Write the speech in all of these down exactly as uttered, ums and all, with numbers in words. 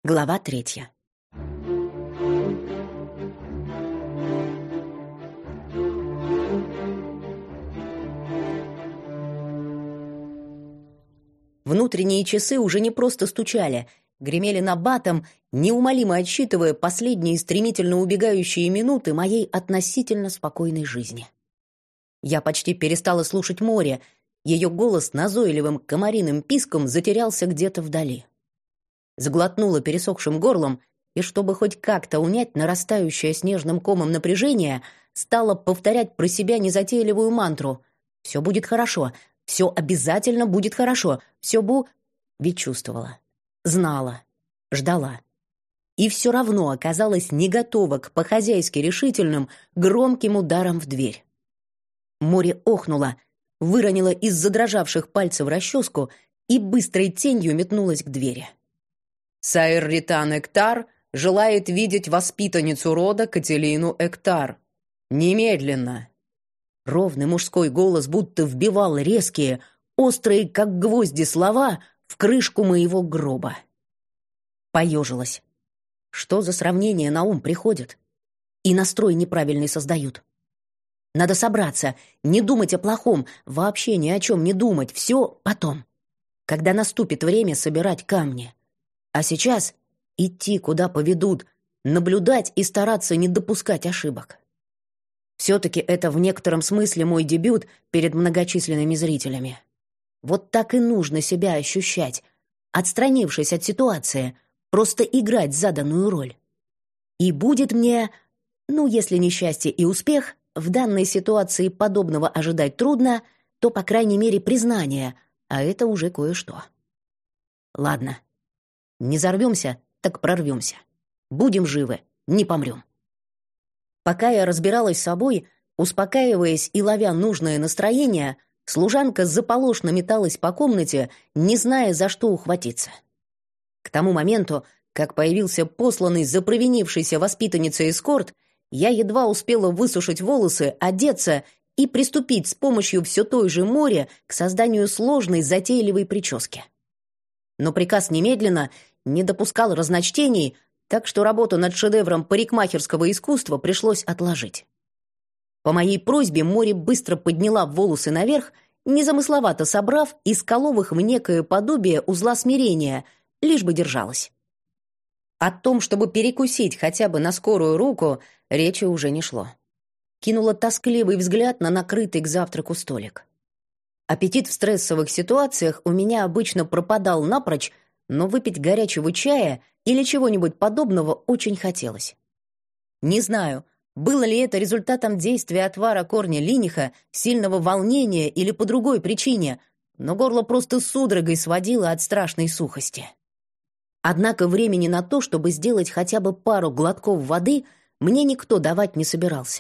Глава третья. Внутренние часы уже не просто стучали, гремели набатом, неумолимо отсчитывая последние стремительно убегающие минуты моей относительно спокойной жизни. Я почти перестала слушать море, ее голос назойливым комариным писком затерялся где-то вдали. Сглотнула пересохшим горлом, и чтобы хоть как-то унять нарастающее снежным комом напряжение, стала повторять про себя незатейливую мантру: «Все будет хорошо, все обязательно будет хорошо, все бу...» Ведь чувствовала, знала, ждала. И все равно оказалась не готова к по-хозяйски решительным, громким ударам в дверь. Море охнуло, выронило из задрожавших пальцев расческу и быстрой тенью метнулась к двери. «Сайр Ритан Эктар желает видеть воспитанницу рода Кателину Эктар. Немедленно!» Ровный мужской голос будто вбивал резкие, острые, как гвозди, слова в крышку моего гроба. Поежилась. Что за сравнение на ум приходит? И настрой неправильный создают. Надо собраться, не думать о плохом, вообще ни о чем не думать, все потом, когда наступит время собирать камни. А сейчас идти, куда поведут, наблюдать и стараться не допускать ошибок. Все-таки это в некотором смысле мой дебют перед многочисленными зрителями. Вот так и нужно себя ощущать, отстранившись от ситуации, просто играть заданную роль. И будет мне, ну, если не счастье и успех, в данной ситуации подобного ожидать трудно, то, по крайней мере, признание, а это уже кое-что. Ладно. Не взорвемся, так прорвемся. Будем живы, не помрем. Пока я разбиралась с собой, успокаиваясь и ловя нужное настроение, служанка заполошно металась по комнате, не зная, за что ухватиться. К тому моменту, как появился посланный за провинившейся воспитанницей эскорт, я едва успела высушить волосы, одеться и приступить с помощью все той же Море к созданию сложной затейливой прически. Но приказ немедленно не допускал разночтений, так что работу над шедевром парикмахерского искусства пришлось отложить. По моей просьбе Море быстро подняла волосы наверх, незамысловато собрав и сколов их в некое подобие узла смирения, лишь бы держалась. О том, чтобы перекусить хотя бы на скорую руку, речи уже не шло. Кинула тоскливый взгляд на накрытый к завтраку столик. Аппетит в стрессовых ситуациях у меня обычно пропадал напрочь, но выпить горячего чая или чего-нибудь подобного очень хотелось. Не знаю, было ли это результатом действия отвара корня линиха, сильного волнения или по другой причине, но горло просто судорогой сводило от страшной сухости. Однако времени на то, чтобы сделать хотя бы пару глотков воды, мне никто давать не собирался.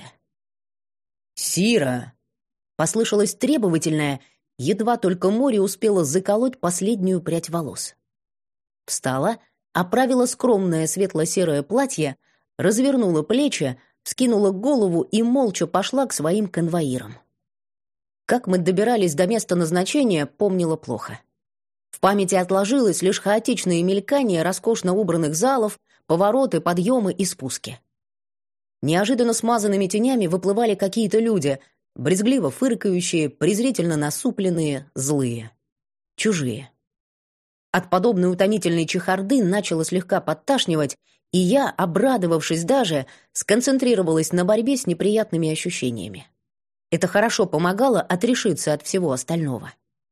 «Сира!» — послышалось требовательное, едва только Море успела заколоть последнюю прядь волос. Встала, оправила скромное светло-серое платье, развернула плечи, вскинула голову и молча пошла к своим конвоирам. Как мы добирались до места назначения, помнила плохо. В памяти отложилось лишь хаотичное мелькание роскошно убранных залов, повороты, подъемы и спуски. Неожиданно смазанными тенями выплывали какие-то люди, брезгливо фыркающие, презрительно насупленные, злые. Чужие. От подобной утомительной чехарды начало слегка подташнивать, и я, обрадовавшись даже, сконцентрировалась на борьбе с неприятными ощущениями. Это хорошо помогало отрешиться от всего остального.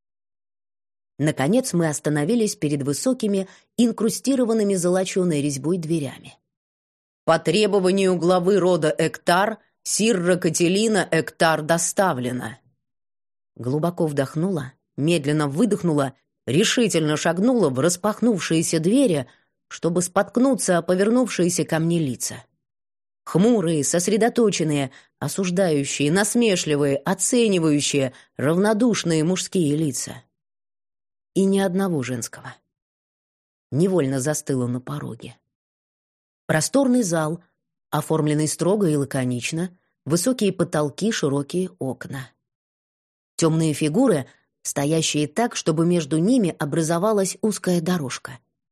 Наконец мы остановились перед высокими, инкрустированными золоченой резьбой дверями. «По требованию главы рода Эктар, Сирра Кателина Эктар доставлена». Глубоко вдохнула, медленно выдохнула, решительно шагнула в распахнувшиеся двери, чтобы споткнуться о повернувшиеся ко мне лица. Хмурые, сосредоточенные, осуждающие, насмешливые, оценивающие, равнодушные мужские лица. И ни одного женского. Невольно застыла на пороге. Просторный зал, оформленный строго и лаконично, высокие потолки, широкие окна. Темные фигуры, стоящие так, чтобы между ними образовалась узкая дорожка.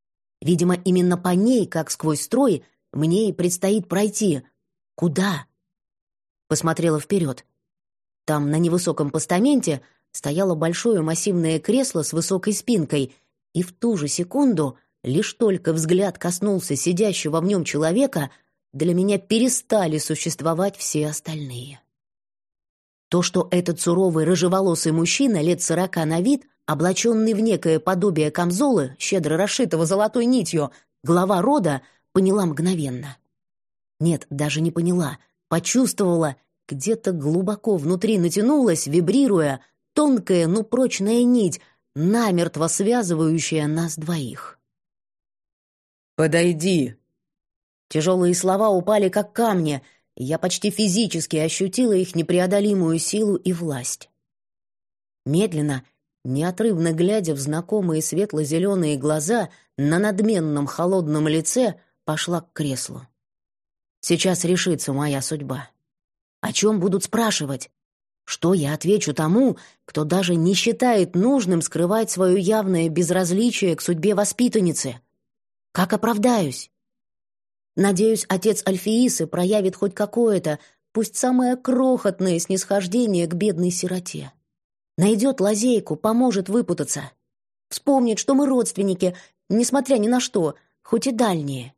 Видимо, именно по ней, как сквозь строй, мне и предстоит пройти. Куда? Посмотрела вперед. Там, на невысоком постаменте, стояло большое массивное кресло с высокой спинкой, и в ту же секунду, лишь только взгляд коснулся сидящего в нем человека, для меня перестали существовать все остальные. То, что этот суровый рыжеволосый мужчина лет сорока на вид, облаченный в некое подобие камзола, щедро расшитого золотой нитью, глава рода, поняла мгновенно. Нет, даже не поняла, почувствовала, где-то глубоко внутри натянулась, вибрируя, тонкая, но прочная нить, намертво связывающая нас двоих. «Подойди!» Тяжелые слова упали, как камни, и я почти физически ощутила их непреодолимую силу и власть. Медленно, неотрывно глядя в знакомые светло-зеленые глаза, на надменном холодном лице пошла к креслу. Сейчас решится моя судьба. О чем будут спрашивать? Что я отвечу тому, кто даже не считает нужным скрывать свое явное безразличие к судьбе воспитанницы? Как оправдаюсь? Надеюсь, отец Альфеисы проявит хоть какое-то, пусть самое крохотное снисхождение к бедной сироте. Найдет лазейку, поможет выпутаться. Вспомнит, что мы родственники, несмотря ни на что, хоть и дальние.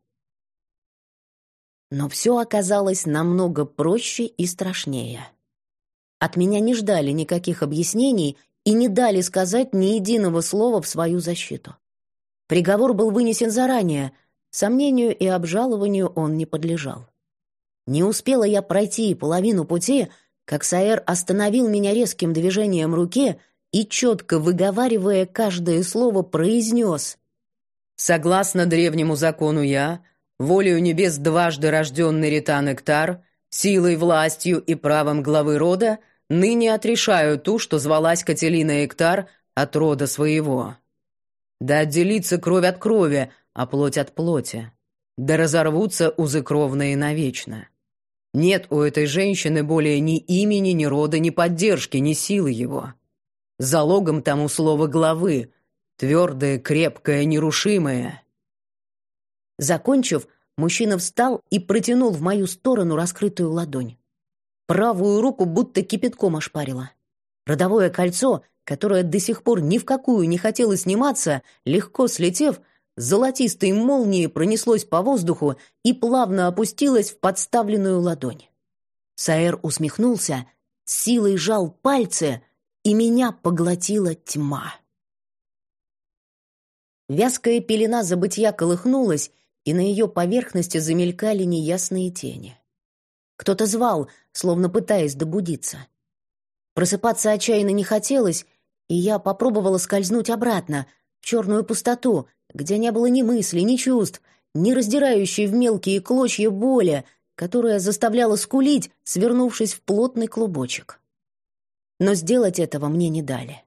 Но все оказалось намного проще и страшнее. От меня не ждали никаких объяснений и не дали сказать ни единого слова в свою защиту. Приговор был вынесен заранее, сомнению и обжалованию он не подлежал. Не успела я пройти половину пути, как Саэр остановил меня резким движением руки и, четко выговаривая каждое слово, произнес: «Согласно древнему закону я, волею небес дважды рожденный Ритан Эктар, силой, властью и правом главы рода, ныне отрешаю ту, что звалась Кателина Эктар, от рода своего. Да отделится кровь от крови, а плоть от плоти. Да разорвутся узы кровные навечно. Нет у этой женщины более ни имени, ни рода, ни поддержки, ни силы его. Залогом тому слово главы, твердое, крепкое, нерушимое». Закончив, мужчина встал и протянул в мою сторону раскрытую ладонь. Правую руку будто кипятком ошпарило. Родовое кольцо, которое до сих пор ни в какую не хотело сниматься, легко слетев, золотистой молнией пронеслось по воздуху и плавно опустилось в подставленную ладонь. Саэр усмехнулся, с силой сжал пальцы, и меня поглотила тьма. Вязкая пелена забытья колыхнулась, и на ее поверхности замелькали неясные тени. Кто-то звал, словно пытаясь добудиться. Просыпаться отчаянно не хотелось, и я попробовала скользнуть обратно, в черную пустоту, где не было ни мыслей, ни чувств, ни раздирающей в мелкие клочья боли, которая заставляла скулить, свернувшись в плотный клубочек. Но сделать этого мне не дали.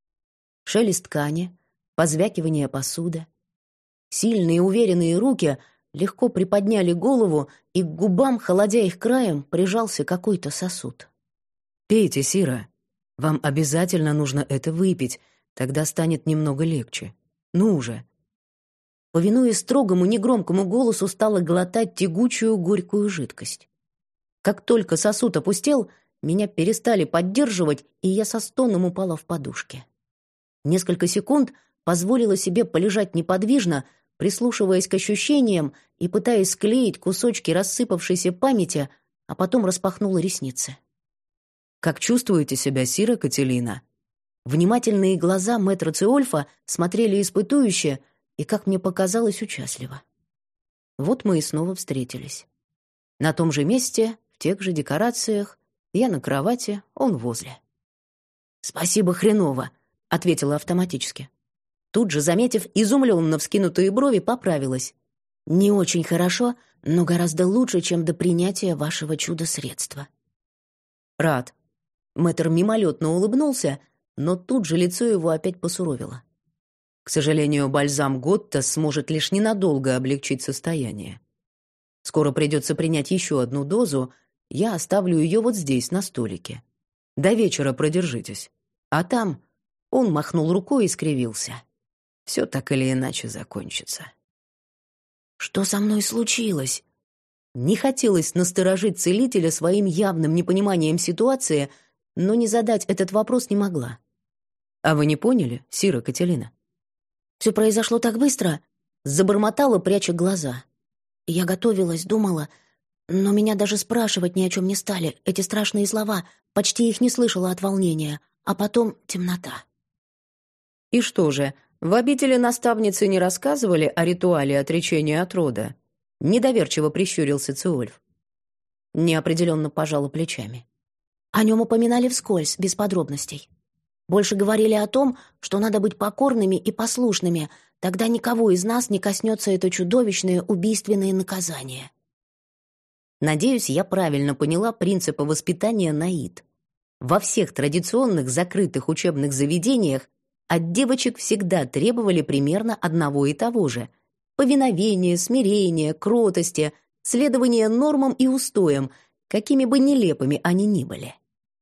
Шелест ткани, позвякивание посуды. Сильные уверенные руки легко приподняли голову, и к губам, холодя их краем, прижался какой-то сосуд. «Пейте, Сира. Вам обязательно нужно это выпить, тогда станет немного легче. Ну уже». Повинуясь строгому негромкому голосу, стала глотать тягучую горькую жидкость. Как только сосуд опустел, меня перестали поддерживать, и я со стоном упала в подушки. Несколько секунд позволила себе полежать неподвижно, прислушиваясь к ощущениям и пытаясь склеить кусочки рассыпавшейся памяти, а потом распахнула ресницы. «Как чувствуете себя, Сира Кателина?» Внимательные глаза мэтра Циольфа смотрели испытующе и, как мне показалось, участливо. Вот мы и снова встретились. На том же месте, в тех же декорациях, я на кровати, он возле. «Спасибо, хреново», — ответила автоматически. Тут же, заметив изумленно вскинутые брови, поправилась. «Не очень хорошо, но гораздо лучше, чем до принятия вашего чудо-средства». «Рад». Мэтр мимолетно улыбнулся, но тут же лицо его опять посуровило. «К сожалению, бальзам Готта сможет лишь ненадолго облегчить состояние. Скоро придется принять еще одну дозу, я оставлю ее вот здесь, на столике. До вечера продержитесь. А там...» Он махнул рукой и скривился. «Все так или иначе закончится». Что со мной случилось?» Не хотелось насторожить целителя своим явным непониманием ситуации, но не задать этот вопрос не могла. «А вы не поняли, Сира Кателина?» «Все произошло так быстро», — забормотала, пряча глаза. «Я готовилась, думала, но меня даже спрашивать ни о чем не стали. Эти страшные слова, почти их не слышала от волнения, а потом темнота». «И что же, в обители наставницы не рассказывали о ритуале отречения от рода?» Недоверчиво прищурился Циольф. Неопределенно пожала плечами. О нем упоминали вскользь, без подробностей. Больше говорили о том, что надо быть покорными и послушными, тогда никого из нас не коснется это чудовищное убийственное наказание. Надеюсь, я правильно поняла принципы воспитания Наид. Во всех традиционных закрытых учебных заведениях от девочек всегда требовали примерно одного и того же — повиновения, смирения, кротости, следования нормам и устоям, какими бы нелепыми они ни были.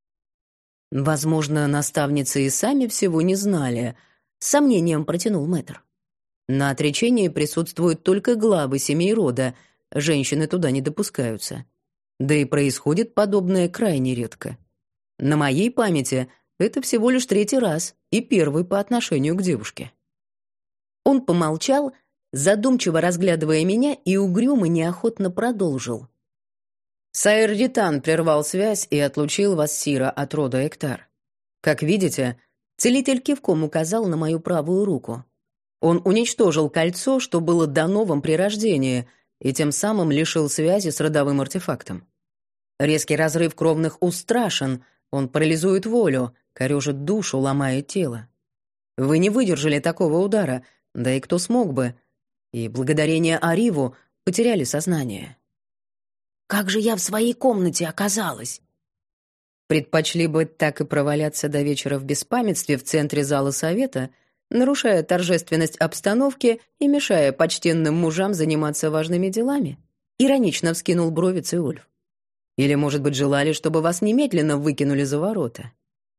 «Возможно, наставницы и сами всего не знали», — с сомнением протянул мэтр. «На отречении присутствуют только главы семей рода, женщины туда не допускаются. Да и происходит подобное крайне редко. На моей памяти это всего лишь третий раз и первый по отношению к девушке». Он помолчал, задумчиво разглядывая меня, и угрюмо неохотно продолжил. «Сайр Ритан прервал связь и отлучил вас, Сира, от рода Эктар. Как видите, целитель кивком указал на мою правую руку. Он уничтожил кольцо, что было дано вам при рождении, и тем самым лишил связи с родовым артефактом. Резкий разрыв кровных уз страшен, он парализует волю, корежит душу, ломает тело. Вы не выдержали такого удара, да и кто смог бы, и благодарение Ариву потеряли сознание». «Как же я в своей комнате оказалась?» Предпочли бы так и проваляться до вечера в беспамятстве в центре зала совета, нарушая торжественность обстановки и мешая почтенным мужам заниматься важными делами? Иронично вскинул брови Циольф. Или, может быть, желали, чтобы вас немедленно выкинули за ворота?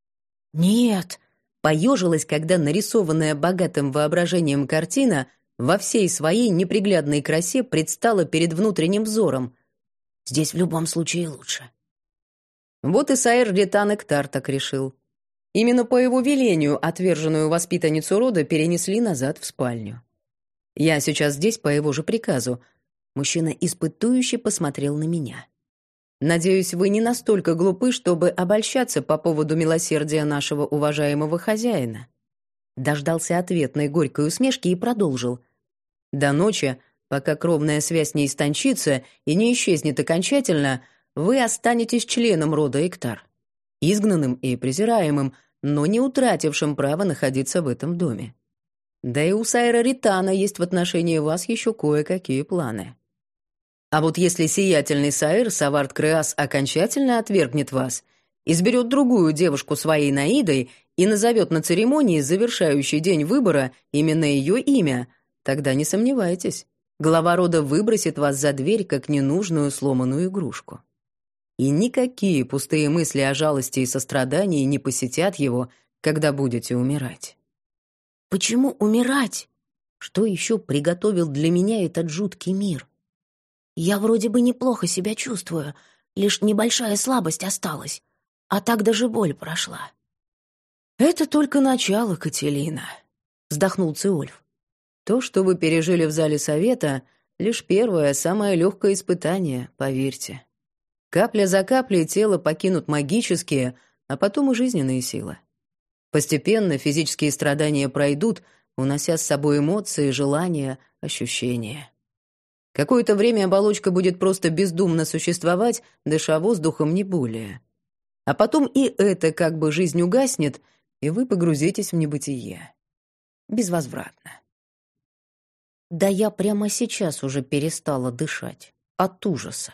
«Нет», — поежилась, когда нарисованная богатым воображением картина во всей своей неприглядной красе предстала перед внутренним взором. «Здесь в любом случае лучше». Вот и Сайр Ритан Эктар так решил. Именно по его велению отверженную воспитанницу рода перенесли назад в спальню. Я сейчас здесь по его же приказу. Мужчина испытующе посмотрел на меня. Надеюсь, вы не настолько глупы, чтобы обольщаться по поводу милосердия нашего уважаемого хозяина. Дождался ответной горькой усмешки и продолжил. До ночи, пока кровная связь не истончится и не исчезнет окончательно, вы останетесь членом рода Эктар, изгнанным и презираемым, но не утратившим право находиться в этом доме. Да и у Сайра Ритана есть в отношении вас еще кое-какие планы. А вот если сиятельный Сайр Савард Креас окончательно отвергнет вас, изберет другую девушку своей Наидой и назовет на церемонии завершающий день выбора именно ее имя, тогда не сомневайтесь, глава рода выбросит вас за дверь как ненужную сломанную игрушку. И никакие пустые мысли о жалости и сострадании не посетят его, когда будете умирать. «Почему умирать? Что еще приготовил для меня этот жуткий мир? Я вроде бы неплохо себя чувствую, лишь небольшая слабость осталась, а так даже боль прошла». «Это только начало, Кателина», — вздохнул Циольф. «То, что вы пережили в зале совета, лишь первое, самое легкое испытание, поверьте. Капля за каплей тело покинут магические, а потом и жизненные силы. Постепенно физические страдания пройдут, унося с собой эмоции, желания, ощущения. Какое-то время оболочка будет просто бездумно существовать, дыша воздухом не более. А потом и это как бы жизнь угаснет, и вы погрузитесь в небытие. Безвозвратно. Да я прямо сейчас уже перестала дышать от ужаса.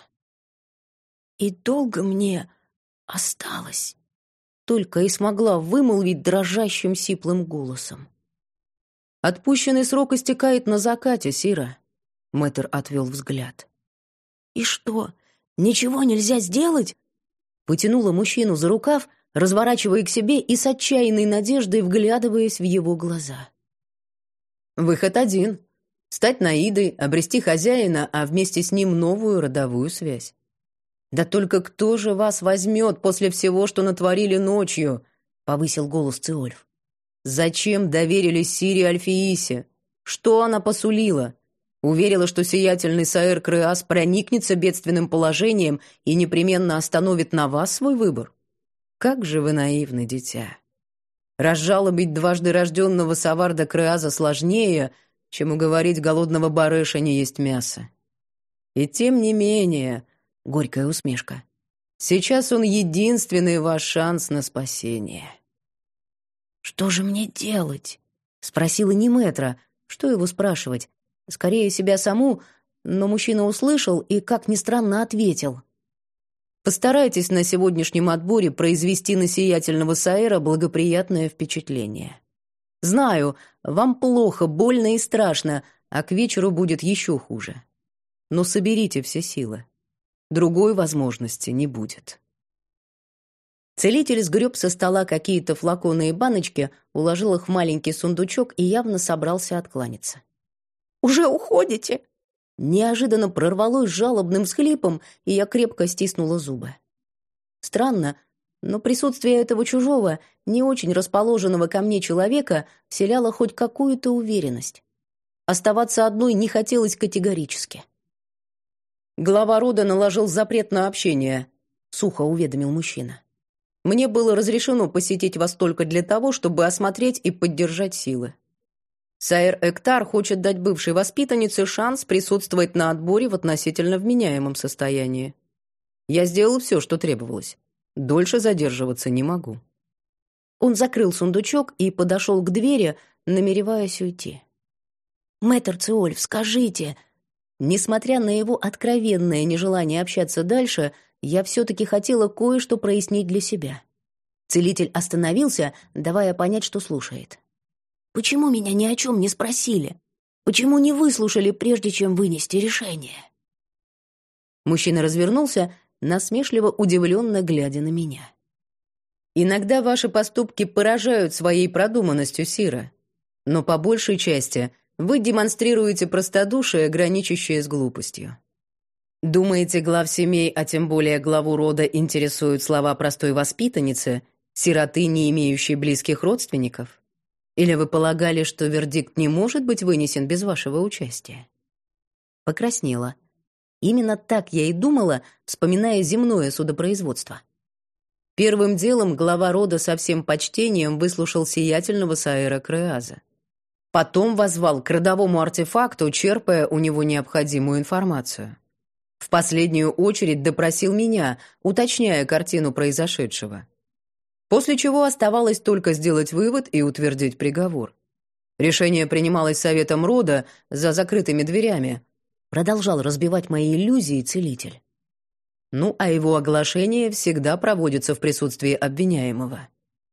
«И долго мне осталось?» Только и смогла вымолвить дрожащим сиплым голосом. «Отпущенный срок истекает на закате, Сира», — мэтр отвел взгляд. «И что, ничего нельзя сделать?» Потянула мужчину за рукав, разворачивая к себе и с отчаянной надеждой вглядываясь в его глаза. «Выход один. Стать Наидой, обрести хозяина, а вместе с ним новую родовую связь. «Да только кто же вас возьмет после всего, что натворили ночью?» — повысил голос Циольф. «Зачем доверили Сире Альфиисе? Что она посулила? Уверила, что сиятельный Саэр Креас проникнется бедственным положением и непременно остановит на вас свой выбор? Как же вы наивны, дитя! Разжалобить дважды рожденного Саварда Креаза сложнее, чем уговорить голодного барыша не есть мясо. И тем не менее, горькая усмешка, сейчас он единственный ваш шанс на спасение». «Что же мне делать?» — спросила Неметра. Что его спрашивать? Скорее себя саму, но мужчина услышал и, как ни странно, ответил. «Постарайтесь на сегодняшнем отборе произвести на сиятельного Саэра благоприятное впечатление. Знаю, вам плохо, больно и страшно, а к вечеру будет еще хуже. Но соберите все силы. Другой возможности не будет». Целитель сгреб со стола какие-то флаконы и баночки, уложил их в маленький сундучок и явно собрался откланяться. «Уже уходите?» Неожиданно прорвалось жалобным всхлипом, и я крепко стиснула зубы. Странно, но присутствие этого чужого, не очень расположенного ко мне человека вселяло хоть какую-то уверенность. Оставаться одной не хотелось категорически. «Глава рода наложил запрет на общение», — сухо уведомил мужчина. «Мне было разрешено посетить вас только для того, чтобы осмотреть и поддержать силы. Саэр Эктар хочет дать бывшей воспитаннице шанс присутствовать на отборе в относительно вменяемом состоянии. Я сделал все, что требовалось. Дольше задерживаться не могу». Он закрыл сундучок и подошел к двери, намереваясь уйти. «Мэтр Циольф, скажите...» Несмотря на его откровенное нежелание общаться дальше, я все-таки хотела кое-что прояснить для себя. Целитель остановился, давая понять, что слушает. «Почему меня ни о чем не спросили? Почему не выслушали, прежде чем вынести решение?» Мужчина развернулся, насмешливо удивленно глядя на меня. «Иногда ваши поступки поражают своей продуманностью, Сира, но по большей части вы демонстрируете простодушие, граничащее с глупостью. Думаете, глав семей, а тем более главу рода, интересуют слова простой воспитанницы, сироты, не имеющей близких родственников? Или вы полагали, что вердикт не может быть вынесен без вашего участия?» Покраснела. Именно так я и думала, вспоминая земное судопроизводство. Первым делом глава рода со всем почтением выслушал сиятельного Саэра Креаза. Потом воззвал к родовому артефакту, черпая у него необходимую информацию. В последнюю очередь допросил меня, уточняя картину произошедшего. После чего оставалось только сделать вывод и утвердить приговор. Решение принималось советом рода за закрытыми дверями. Продолжал разбивать мои иллюзии целитель. Ну, а его оглашение всегда проводится в присутствии обвиняемого.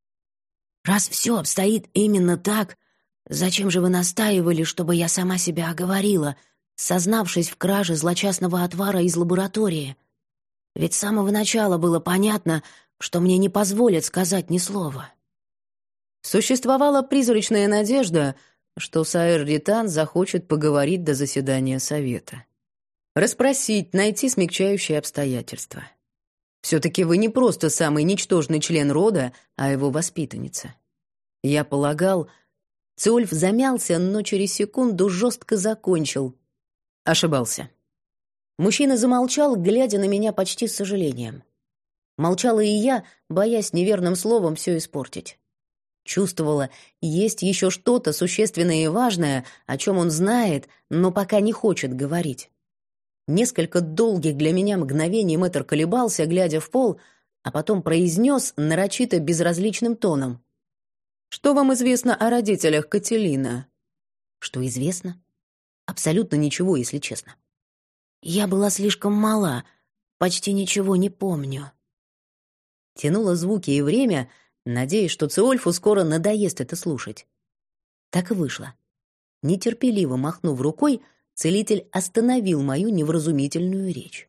«Раз все обстоит именно так, зачем же вы настаивали, чтобы я сама себя оговорила, сознавшись в краже злочастного отвара из лаборатории? Ведь с самого начала было понятно, что мне не позволят сказать ни слова». Существовала призрачная надежда, что Саэр Ритан захочет поговорить до заседания совета. Расспросить, найти смягчающие обстоятельства. Все-таки вы не просто самый ничтожный член рода, а его воспитанница. Я полагал... Циольф замялся, но через секунду жестко закончил. Ошибался. Мужчина замолчал, глядя на меня почти с сожалением. Молчала и я, боясь неверным словом все испортить. Чувствовала, есть еще что-то существенное и важное, о чем он знает, но пока не хочет говорить. Несколько долгих для меня мгновений мэтр колебался, глядя в пол, а потом произнес нарочито безразличным тоном. «Что вам известно о родителях Кателина?» «Что известно? Абсолютно ничего, если честно. Я была слишком мала, почти ничего не помню». Тянула звуки и время, надеясь, что Циольфу скоро надоест это слушать. Так и вышло. Нетерпеливо махнув рукой, целитель остановил мою невразумительную речь.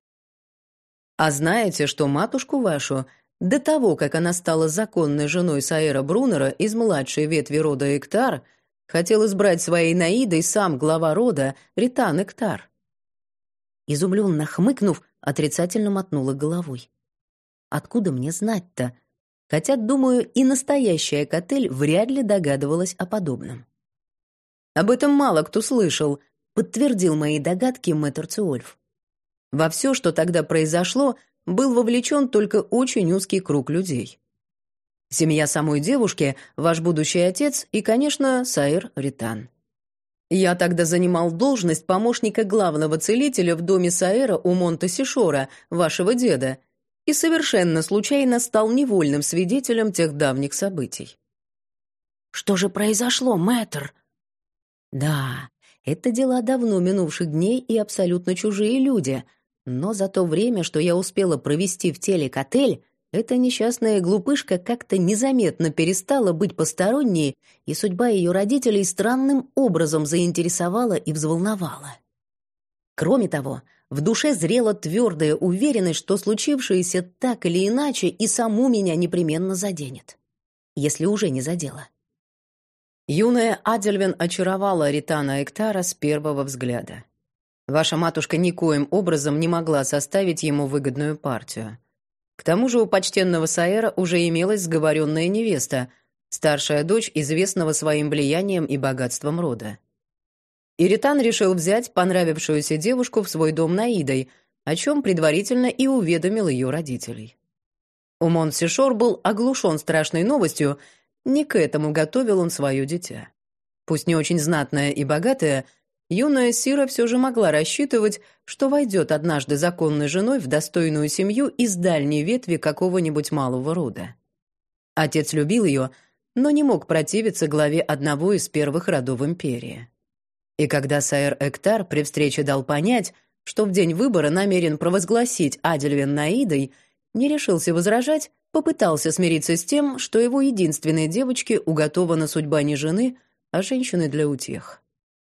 «А знаете, что матушку вашу, до того, как она стала законной женой Саэра Брунера из младшей ветви рода Эктар, хотел избрать своей Наидой сам глава рода Ритан Эктар. Изумленно хмыкнув, отрицательно мотнула головой. Откуда мне знать-то? Хотя, думаю, и настоящая Котель вряд ли догадывалась о подобном. Об этом мало кто слышал, Подтвердил мои догадки мэтр Циольф. Во все, что тогда произошло, был вовлечен только очень узкий круг людей. Семья самой девушки, ваш будущий отец и, конечно, Саир Ритан. Я тогда занимал должность помощника главного целителя в доме Саира у Монте-Сишора, вашего деда, и совершенно случайно стал невольным свидетелем тех давних событий. «Что же произошло, мэтр?» «Да, это дела давно минувших дней и абсолютно чужие люди, но за то время, что я успела провести в теле Котель, эта несчастная глупышка как-то незаметно перестала быть посторонней, и судьба ее родителей странным образом заинтересовала и взволновала. Кроме того, в душе зрела твердая уверенность, что случившееся так или иначе и саму меня непременно заденет, если уже не задело. Юная Адельвин очаровала Ритана Эктара с первого взгляда. Ваша матушка никоим образом не могла составить ему выгодную партию. К тому же у почтенного Саэра уже имелась сговоренная невеста, старшая дочь известного своим влиянием и богатством рода. И Ритан решил взять понравившуюся девушку в свой дом Наидой, о чем предварительно и уведомил ее родителей. Умон-Сишор был оглушен страшной новостью. Не к этому готовил он свое дитя. Пусть не очень знатная и богатая, юная Сира все же могла рассчитывать, что войдет однажды законной женой в достойную семью из дальней ветви какого-нибудь малого рода. Отец любил ее, но не мог противиться главе одного из первых родов империи. И когда Саэр Эктар при встрече дал понять, что в день выбора намерен провозгласить Адельвин Наидой, не решился возражать, попытался смириться с тем, что его единственной девочке уготована судьба не жены, а женщины для утех.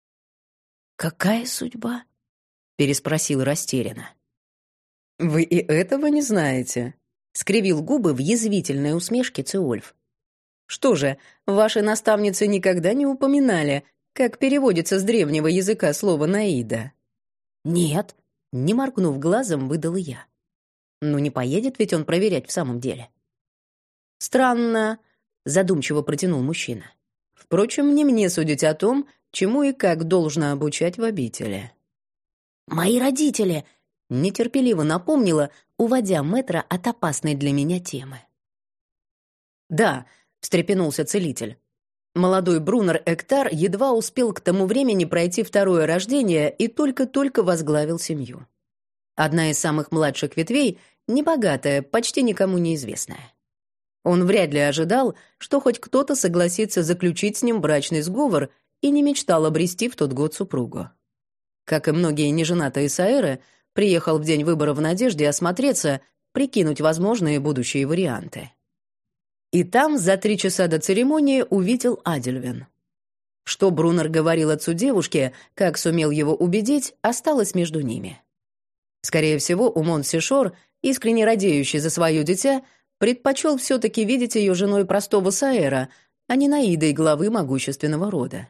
«Какая судьба?» — переспросил растерянно. «Вы и этого не знаете?» — скривил губы в язвительной усмешке Циольф. «Что же, ваши наставницы никогда не упоминали, как переводится с древнего языка слово «наида»?» «Нет», — не моргнув глазом, выдала я. «Ну не поедет ведь он проверять в самом деле». «Странно», — задумчиво протянул мужчина. «Впрочем, не мне судить о том, чему и как должно обучать в обители». «Мои родители», — нетерпеливо напомнила, уводя мэтра от опасной для меня темы. «Да», — встрепенулся целитель. Молодой Брунер Эктар едва успел к тому времени пройти второе рождение и только-только возглавил семью. Одна из самых младших ветвей, небогатая, почти никому неизвестная. Он вряд ли ожидал, что хоть кто-то согласится заключить с ним брачный сговор, и не мечтал обрести в тот год супругу. Как и многие неженатые Саэры, приехал в день выбора в надежде осмотреться, прикинуть возможные будущие варианты. И там за три часа до церемонии увидел Адельвин. Что Брунер говорил отцу девушки, как сумел его убедить, осталось между ними. Скорее всего, Умон-Сишор, искренне радеющий за свое дитя, предпочел все-таки видеть ее женой простого Саэра, а не Наидой главы могущественного рода.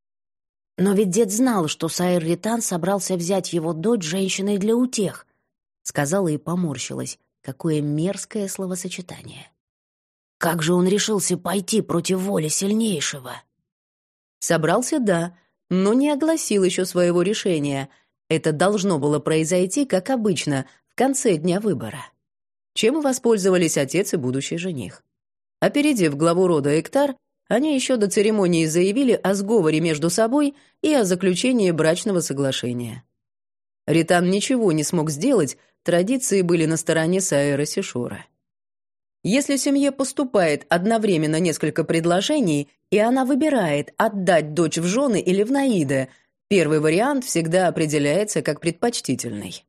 «Но ведь дед знал, что Саэр Ритан собрался взять его дочь женщиной для утех», — сказала и поморщилась. Какое мерзкое словосочетание. «Как же он решился пойти против воли сильнейшего?» Собрался, да, но не огласил еще своего решения. Это должно было произойти, как обычно, в конце дня выбора. Чем воспользовались отец и будущий жених. Опередив главу рода Эктар, они еще до церемонии заявили о сговоре между собой и о заключении брачного соглашения. Ритан ничего не смог сделать, традиции были на стороне Саэра Сишора. Если семье поступает одновременно несколько предложений, и она выбирает отдать дочь в жены или в Наиды, первый вариант всегда определяется как предпочтительный.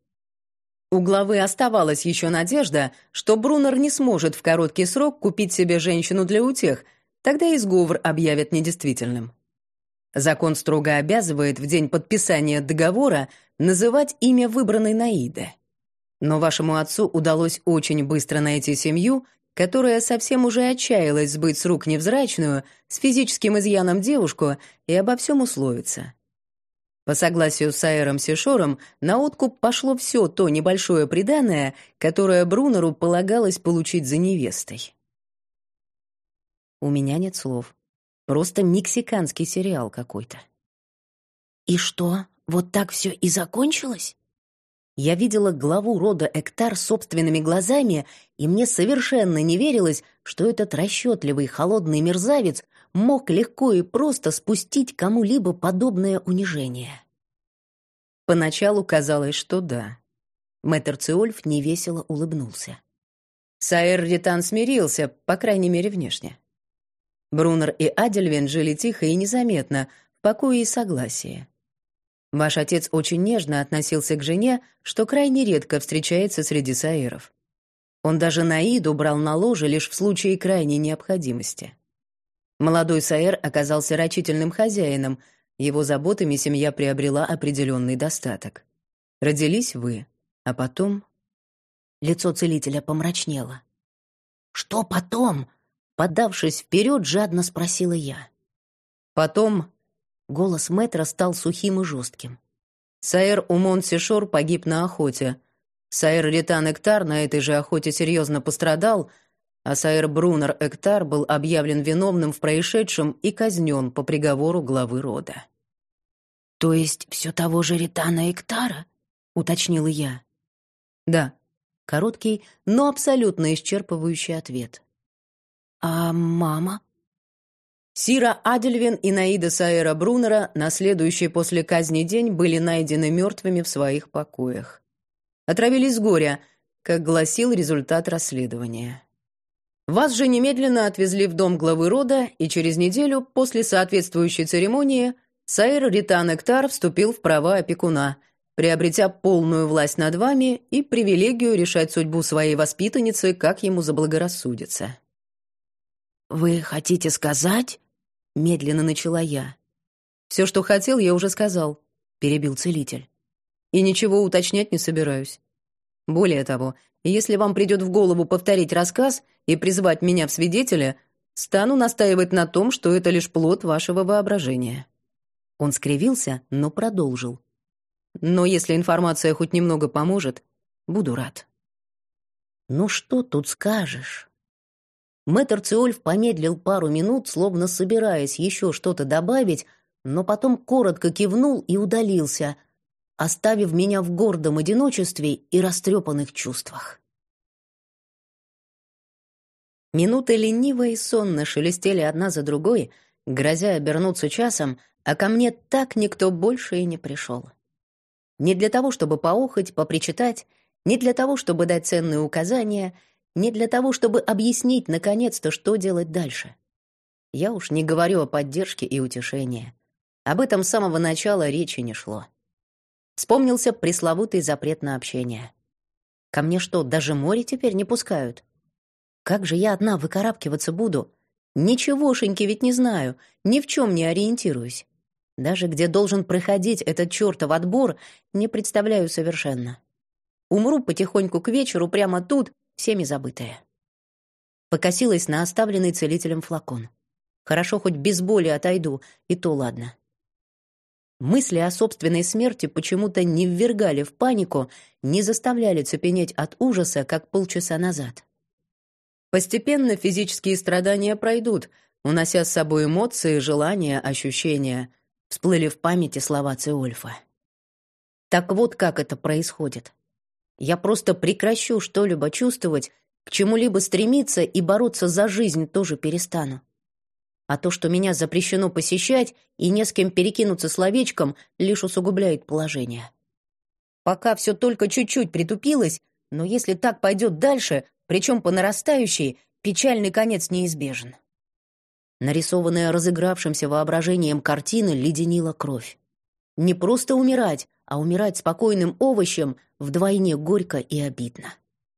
У главы оставалась еще надежда, что Брунер не сможет в короткий срок купить себе женщину для утех, тогда и сговор объявят недействительным. Закон строго обязывает в день подписания договора называть имя выбранной Наиды. Но вашему отцу удалось очень быстро найти семью, которая совсем уже отчаялась сбыть с рук невзрачную, с физическим изъяном девушку и обо всем условиться. По согласию с Саэром Сешором на откуп пошло все то небольшое приданое, которое Брунеру полагалось получить за невестой. У меня нет слов. Просто мексиканский сериал какой-то. «И что, вот так все и закончилось?» Я видела главу рода Эктар собственными глазами, и мне совершенно не верилось, что этот расчетливый холодный мерзавец мог легко и просто спустить кому-либо подобное унижение. Поначалу казалось, что да. Мэтр Циольф невесело улыбнулся. Саэр Ритан смирился, по крайней мере, внешне. Брунер и Адельвин жили тихо и незаметно, в покое и согласии. Ваш отец очень нежно относился к жене, что крайне редко встречается среди саэров. Он даже Наиду брал на ложе лишь в случае крайней необходимости. Молодой саэр оказался рачительным хозяином, его заботами семья приобрела определенный достаток. Родились вы, а потом... Лицо целителя помрачнело. «Что потом?» Подавшись вперед, жадно спросила я. Потом... Голос мэтра стал сухим и жестким. Саэр Умон Сешор погиб на охоте. Саэр Ритан Эктар на этой же охоте серьезно пострадал, а Саэр Брунер Эктар был объявлен виновным в происшедшем и казнен по приговору главы рода. «То есть все того же Ритана Эктара?» — уточнила я. «Да». Короткий, но абсолютно исчерпывающий ответ. «А мама?» Сира Адельвин и Наида Саэра Брунера на следующий после казни день были найдены мертвыми в своих покоях. Отравились с горя, как гласил результат расследования. Вас же немедленно отвезли в дом главы рода, и через неделю после соответствующей церемонии Саэр Ритан Эктар вступил в права опекуна, приобретя полную власть над вами и привилегию решать судьбу своей воспитанницы, как ему заблагорассудится. «Вы хотите сказать?» — медленно начала я. «Все, что хотел, я уже сказал», — перебил целитель. «И ничего уточнять не собираюсь. Более того, если вам придет в голову повторить рассказ и призвать меня в свидетеля, стану настаивать на том, что это лишь плод вашего воображения». Он скривился, но продолжил. «Но если информация хоть немного поможет, буду рад». «Ну что тут скажешь?» Мэтр Циольф помедлил пару минут, словно собираясь еще что-то добавить, но потом коротко кивнул и удалился, оставив меня в гордом одиночестве и растрепанных чувствах. Минуты лениво и сонно шелестели одна за другой, грозя обернуться часом, а ко мне так никто больше и не пришел. Не для того, чтобы поохоть, попричитать, не для того, чтобы дать ценные указания — не для того, чтобы объяснить, наконец-то, что делать дальше. Я уж не говорю о поддержке и утешении. Об этом с самого начала речи не шло. Вспомнился пресловутый запрет на общение. Ко мне что, даже море теперь не пускают? Как же я одна выкарабкиваться буду? Ничегошеньки ведь не знаю, ни в чем не ориентируюсь. Даже где должен проходить этот чертов отбор, не представляю совершенно. Умру потихоньку к вечеру прямо тут, всеми забытая. Покосилась на оставленный целителем флакон. Хорошо, хоть без боли отойду, и то ладно. Мысли о собственной смерти почему-то не ввергали в панику, не заставляли цепенеть от ужаса, как полчаса назад. Постепенно физические страдания пройдут, унося с собой эмоции, желания, ощущения. Всплыли в памяти слова Циольфа. Так вот как это происходит. Я просто прекращу что-либо чувствовать, к чему-либо стремиться и бороться за жизнь тоже перестану. А то, что меня запрещено посещать и не с кем перекинуться словечком, лишь усугубляет положение. Пока все только чуть-чуть притупилось, но если так пойдет дальше, причем по нарастающей, печальный конец неизбежен. Нарисованная разыгравшимся воображением картина леденила кровь. Не просто умирать, а умирать спокойным овощем вдвойне горько и обидно.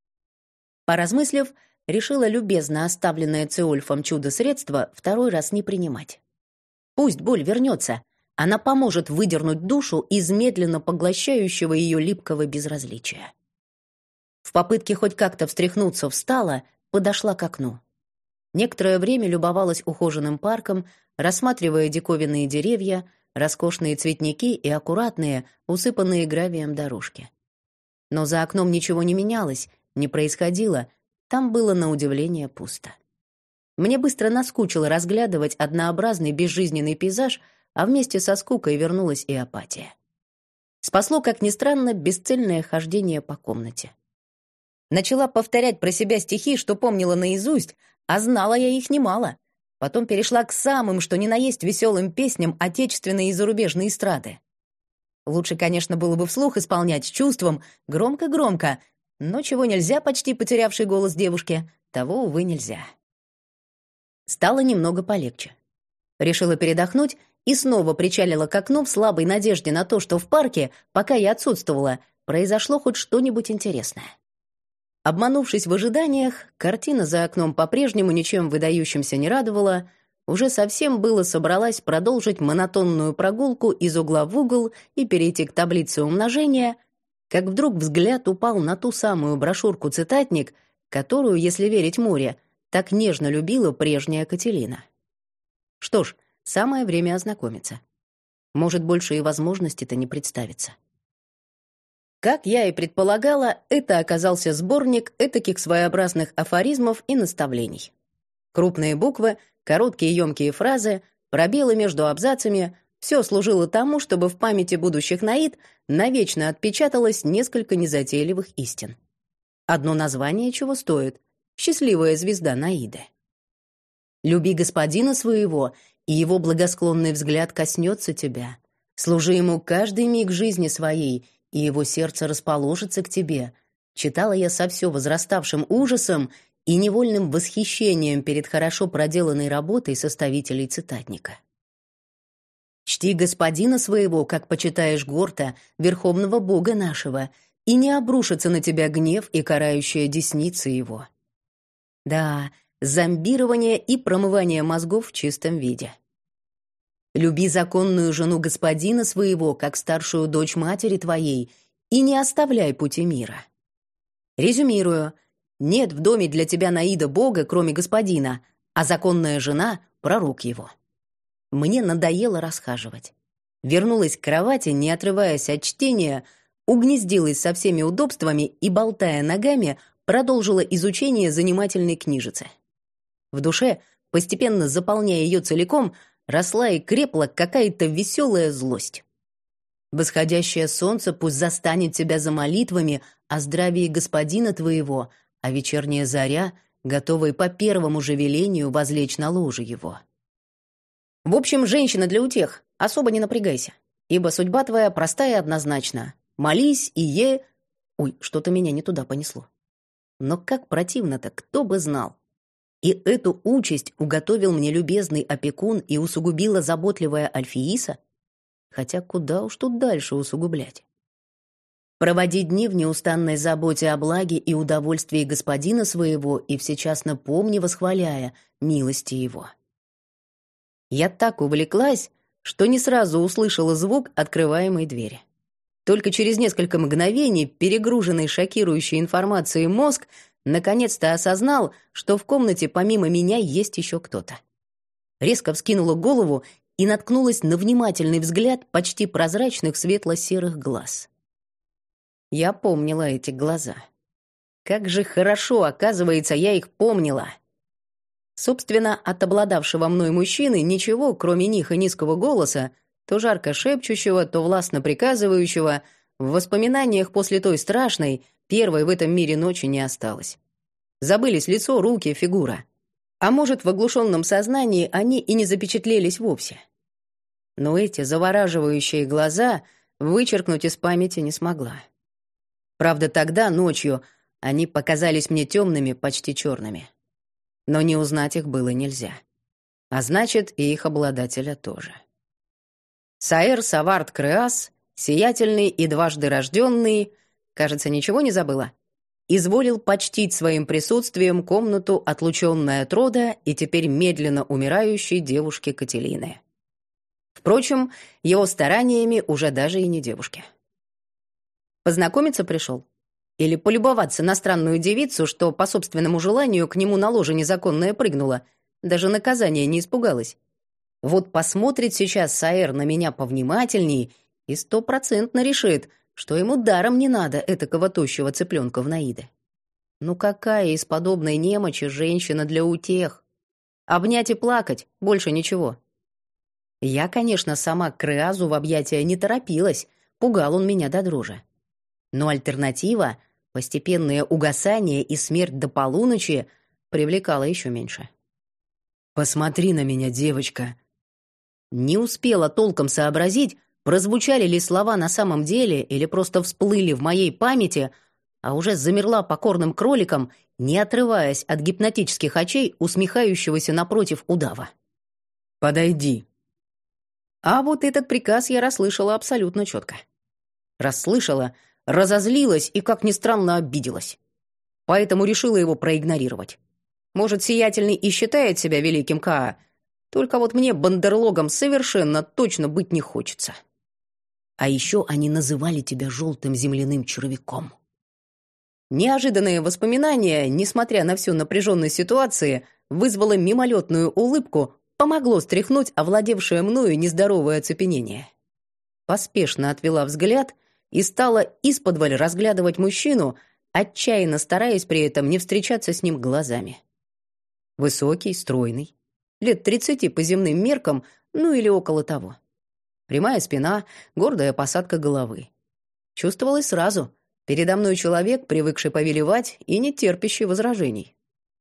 Поразмыслив, решила любезно оставленное Циольфом чудо-средство второй раз не принимать. Пусть боль вернется, она поможет выдернуть душу из медленно поглощающего ее липкого безразличия. В попытке хоть как-то встряхнуться встала, подошла к окну. Некоторое время любовалась ухоженным парком, рассматривая диковинные деревья, роскошные цветники и аккуратные, усыпанные гравием дорожки. Но за окном ничего не менялось, не происходило, там было на удивление пусто. Мне быстро наскучило разглядывать однообразный безжизненный пейзаж, а вместе со скукой вернулась и апатия. Спасло, как ни странно, бесцельное хождение по комнате. Начала повторять про себя стихи, что помнила наизусть, а знала я их немало. Потом перешла к самым, что ни на есть, веселым песням отечественной и зарубежной эстрады. Лучше, конечно, было бы вслух исполнять с чувством, громко-громко, но чего нельзя почти потерявшей голос девушке, того, увы, нельзя. Стало немного полегче. Решила передохнуть и снова причалила к окну в слабой надежде на то, что в парке, пока я отсутствовала, произошло хоть что-нибудь интересное. Обманувшись в ожиданиях, картина за окном по-прежнему ничем выдающимся не радовала, уже совсем было собралась продолжить монотонную прогулку из угла в угол и перейти к таблице умножения, как вдруг взгляд упал на ту самую брошюрку-цитатник, которую, если верить Море, так нежно любила прежняя Кателина. Что ж, самое время ознакомиться. Может, больше и возможности-то не представится. Как я и предполагала, это оказался сборник этаких своеобразных афоризмов и наставлений. Крупные буквы, короткие ёмкие фразы, пробелы между абзацами — все служило тому, чтобы в памяти будущих Наид навечно отпечаталось несколько незатейливых истин. Одно название чего стоит — «Счастливая звезда Наиды». «Люби господина своего, и его благосклонный взгляд коснется тебя. Служи ему каждый миг жизни своей, и его сердце расположится к тебе», читала я со все возраставшим ужасом и невольным восхищением перед хорошо проделанной работой составителей цитатника. «Чти господина своего, как почитаешь Горта, верховного бога нашего, и не обрушится на тебя гнев и карающая десница его». Да, зомбирование и промывание мозгов в чистом виде. «Люби законную жену господина своего, как старшую дочь матери твоей, и не оставляй пути мира». Резюмирую. Нет в доме для тебя, Наида, Бога, кроме господина, а законная жена — пророк его. Мне надоело расхаживать. Вернулась к кровати, не отрываясь от чтения, угнездилась со всеми удобствами и, болтая ногами, продолжила изучение занимательной книжицы. В душе, постепенно заполняя ее целиком, росла и крепла какая-то веселая злость. Восходящее солнце пусть застанет тебя за молитвами о здравии господина твоего, а вечерняя заря, готовая по первому же велению возлечь на ложе его. В общем, женщина для утех, особо не напрягайся, ибо судьба твоя простая и однозначна. Молись и е... Ой, что-то меня не туда понесло. Но как противно-то, кто бы знал. И эту участь уготовил мне любезный опекун и усугубила заботливая Альфииса, хотя куда уж тут дальше усугублять. Проводи дни в неустанной заботе о благе и удовольствии господина своего и всечасно помни, восхваляя милости его. Я так увлеклась, что не сразу услышала звук открываемой двери. Только через несколько мгновений перегруженный шокирующей информацией мозг наконец-то осознал, что в комнате помимо меня есть еще кто-то. Резко вскинула голову и наткнулась на внимательный взгляд почти прозрачных светло-серых глаз. Я помнила эти глаза. Как же хорошо, оказывается, я их помнила. Собственно, от обладавшего мной мужчины ничего, кроме них и низкого голоса, то жарко шепчущего, то властно приказывающего, в воспоминаниях после той страшной, первой в этом мире ночи не осталось. Забылись лицо, руки, фигура. А может, в оглушенном сознании они и не запечатлелись вовсе. Но эти завораживающие глаза вычеркнуть из памяти не смогла. Правда, тогда, ночью, они показались мне темными, почти черными. Но не узнать их было нельзя. А значит, и их обладателя тоже. Саэр Саварт Креас, сиятельный и дважды рожденный, кажется, ничего не забыла, изволил почтить своим присутствием комнату отлученной от рода и теперь медленно умирающей девушки Кателины. Впрочем, его стараниями уже даже и не девушки. Познакомиться пришел. Или полюбоваться на странную девицу, что по собственному желанию к нему на ложе незаконное прыгнула. Даже наказания не испугалась. Вот посмотрит сейчас Саэр на меня повнимательней и стопроцентно решит, что ему даром не надо этакого тощего цыпленка в Наиде. Ну какая из подобной немочи женщина для утех? Обнять и плакать, больше ничего. Я, конечно, сама к Реазу в объятия не торопилась, пугал он меня до дрожи. Но альтернатива, постепенное угасание и смерть до полуночи, привлекала еще меньше. «Посмотри на меня, девочка!» Не успела толком сообразить, прозвучали ли слова на самом деле или просто всплыли в моей памяти, а уже замерла покорным кроликом, не отрываясь от гипнотических очей усмехающегося напротив удава. «Подойди!» А вот этот приказ я расслышала абсолютно четко. Расслышала, разозлилась и, как ни странно, обиделась. Поэтому решила его проигнорировать. Может, сиятельный и считает себя великим Каа, только вот мне бандерлогом совершенно точно быть не хочется. А еще они называли тебя желтым земляным червяком. Неожиданное воспоминание, несмотря на всю напряженность ситуации, вызвало мимолетную улыбку, помогло стряхнуть овладевшее мною нездоровое оцепенение. Поспешно отвела взгляд и стала исподволь разглядывать мужчину, отчаянно стараясь при этом не встречаться с ним глазами. Высокий, стройный, лет тридцати по земным меркам, ну или около того. Прямая спина, гордая посадка головы. Чувствовалось сразу, передо мной человек, привыкший повелевать и не терпящий возражений.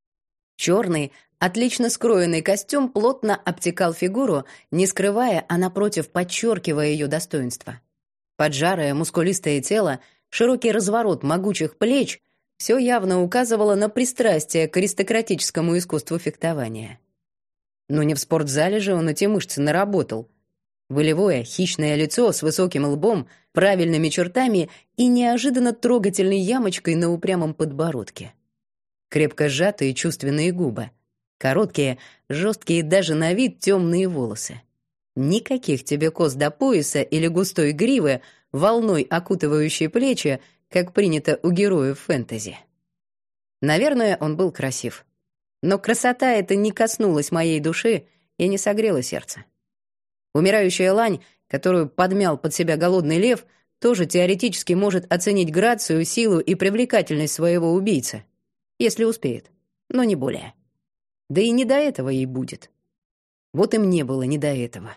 Черный, отлично скроенный костюм плотно обтекал фигуру, не скрывая, а напротив подчеркивая ее достоинство. Поджарое, мускулистое тело, широкий разворот могучих плеч — все явно указывало на пристрастие к аристократическому искусству фехтования. Но не в спортзале же он эти мышцы наработал. Волевое, хищное лицо с высоким лбом, правильными чертами и неожиданно трогательной ямочкой на упрямом подбородке. Крепко сжатые чувственные губы. Короткие, жесткие даже на вид темные волосы. Никаких тебе кос до пояса или густой гривы, волной окутывающей плечи, как принято у героев фэнтези. Наверное, он был красив. Но красота эта не коснулась моей души и не согрела сердце. Умирающая лань, которую подмял под себя голодный лев, тоже теоретически может оценить грацию, силу и привлекательность своего убийцы, если успеет, но не более. Да и не до этого ей будет. Вот и мне было не до этого.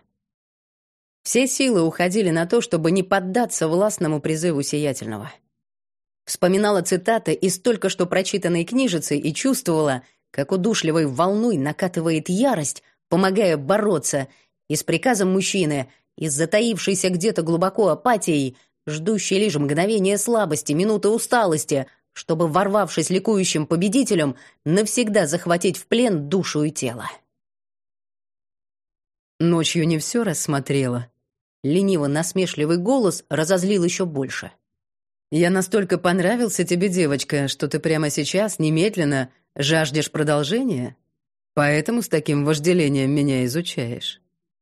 Все силы уходили на то, чтобы не поддаться властному призыву сиятельного. Вспоминала цитаты из только что прочитанной книжицы и чувствовала, как удушливой волной накатывает ярость, помогая бороться и с приказом мужчины, и с затаившейся где-то глубоко апатией, ждущей лишь мгновения слабости, минуты усталости, чтобы, ворвавшись ликующим победителем, навсегда захватить в плен душу и тело. Ночью не все рассмотрела. Лениво-насмешливый голос разозлил еще больше. Я настолько понравился тебе, девочка, что ты прямо сейчас, немедленно, жаждешь продолжения? Поэтому с таким вожделением меня изучаешь.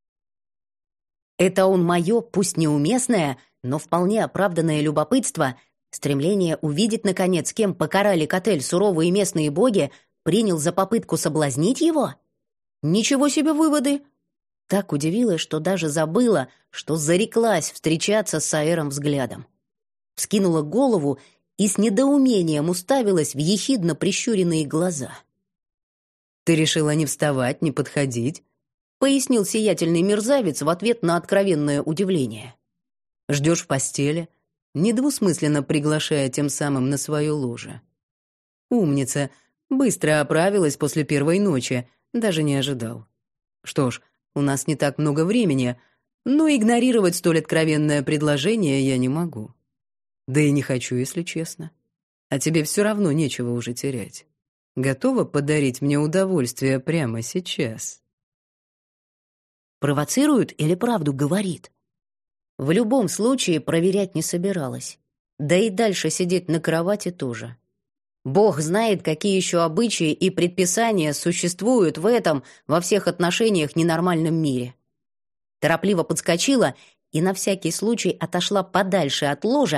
Это он мое, пусть неуместное, но вполне оправданное любопытство, стремление увидеть, наконец, кем покарали Котель суровые местные боги, принял за попытку соблазнить его? Ничего себе выводы! Так удивилась, что даже забыла, что зареклась встречаться с Саэром взглядом. Вскинула голову и с недоумением уставилась в ехидно прищуренные глаза. «Ты решила не вставать, не подходить?» — пояснил сиятельный мерзавец в ответ на откровенное удивление. «Ждешь в постели, недвусмысленно приглашая тем самым на свое ложе. Умница, быстро оправилась после первой ночи, даже не ожидал. Что ж, у нас не так много времени, но игнорировать столь откровенное предложение я не могу. Да и не хочу, если честно. А тебе все равно нечего уже терять. Готова подарить мне удовольствие прямо сейчас?» Провоцирует или правду говорит? В любом случае проверять не собиралась. Да и дальше сидеть на кровати тоже. Бог знает, какие еще обычаи и предписания существуют в этом, во всех отношениях, ненормальном мире. Торопливо подскочила и на всякий случай отошла подальше от ложа,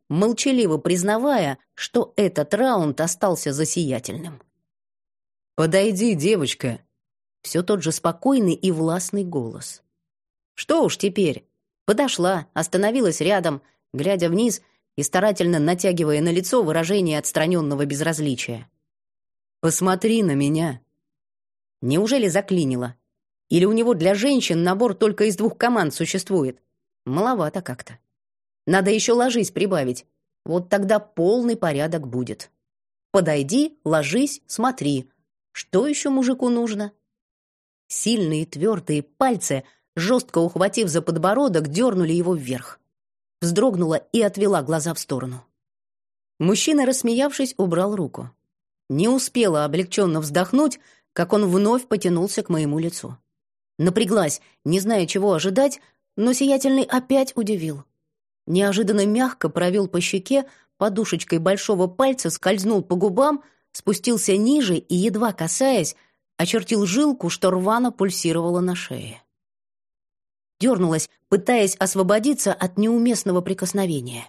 молчаливо признавая, что этот раунд остался засиятельным. «Подойди, девочка!» Все тот же спокойный и властный голос. Что уж теперь? Подошла, остановилась рядом, глядя вниз и старательно натягивая на лицо выражение отстраненного безразличия. «Посмотри на меня!» Неужели заклинило? Или у него для женщин набор только из двух команд существует? Маловато как-то. Надо еще ложись прибавить. Вот тогда полный порядок будет. Подойди, ложись, смотри. Что еще мужику нужно? Сильные твердые пальцы, жестко ухватив за подбородок, дернули его вверх. Вздрогнула и отвела глаза в сторону. Мужчина, рассмеявшись, убрал руку. Не успела облегченно вздохнуть, как он вновь потянулся к моему лицу. Напряглась, не зная, чего ожидать, но сиятельный опять удивил. Неожиданно мягко провел по щеке, подушечкой большого пальца скользнул по губам, спустился ниже и, едва касаясь, очертил жилку, что рвано пульсировала на шее. Дернулась, пытаясь освободиться от неуместного прикосновения.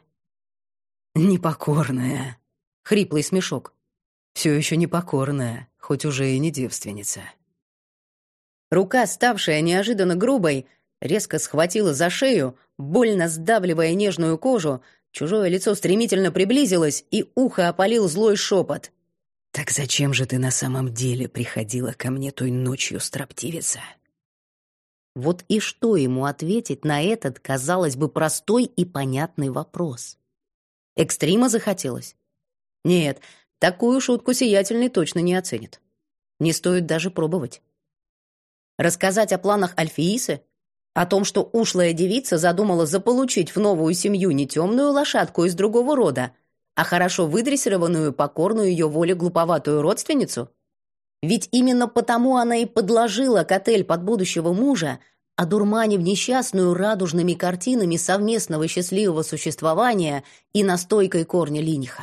«Непокорная!» — хриплый смешок. «Все еще непокорная, хоть уже и не девственница». Рука, ставшая неожиданно грубой, резко схватила за шею, больно сдавливая нежную кожу, чужое лицо стремительно приблизилось, и ухо опалил злой шепот. «Так зачем же ты на самом деле приходила ко мне той ночью, строптивица?» Вот и что ему ответить на этот, казалось бы, простой и понятный вопрос? Экстрима захотелось? Нет, такую шутку сиятельный точно не оценит. Не стоит даже пробовать. Рассказать о планах Альфиисы? О том, что ушлая девица задумала заполучить в новую семью не темную лошадку из другого рода, а хорошо выдрессированную, покорную ее воле глуповатую родственницу? Ведь именно потому она и подложила котель под будущего мужа, одурманив несчастную радужными картинами совместного счастливого существования и настойкой корня линиха.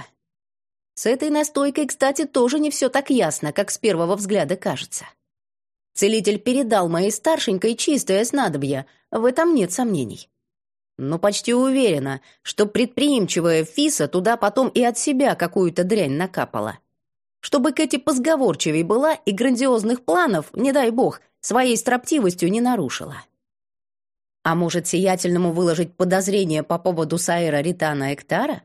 С этой настойкой, кстати, тоже не все так ясно, как с первого взгляда кажется. Целитель передал моей старшенькой чистое снадобье, в этом нет сомнений. Но почти уверена, что предприимчивая Фиса туда потом и от себя какую-то дрянь накапала. Чтобы Кэти позговорчивей была и грандиозных планов, не дай бог, своей строптивостью не нарушила. А может, сиятельному выложить подозрения по поводу Саэра Ритана Эктара?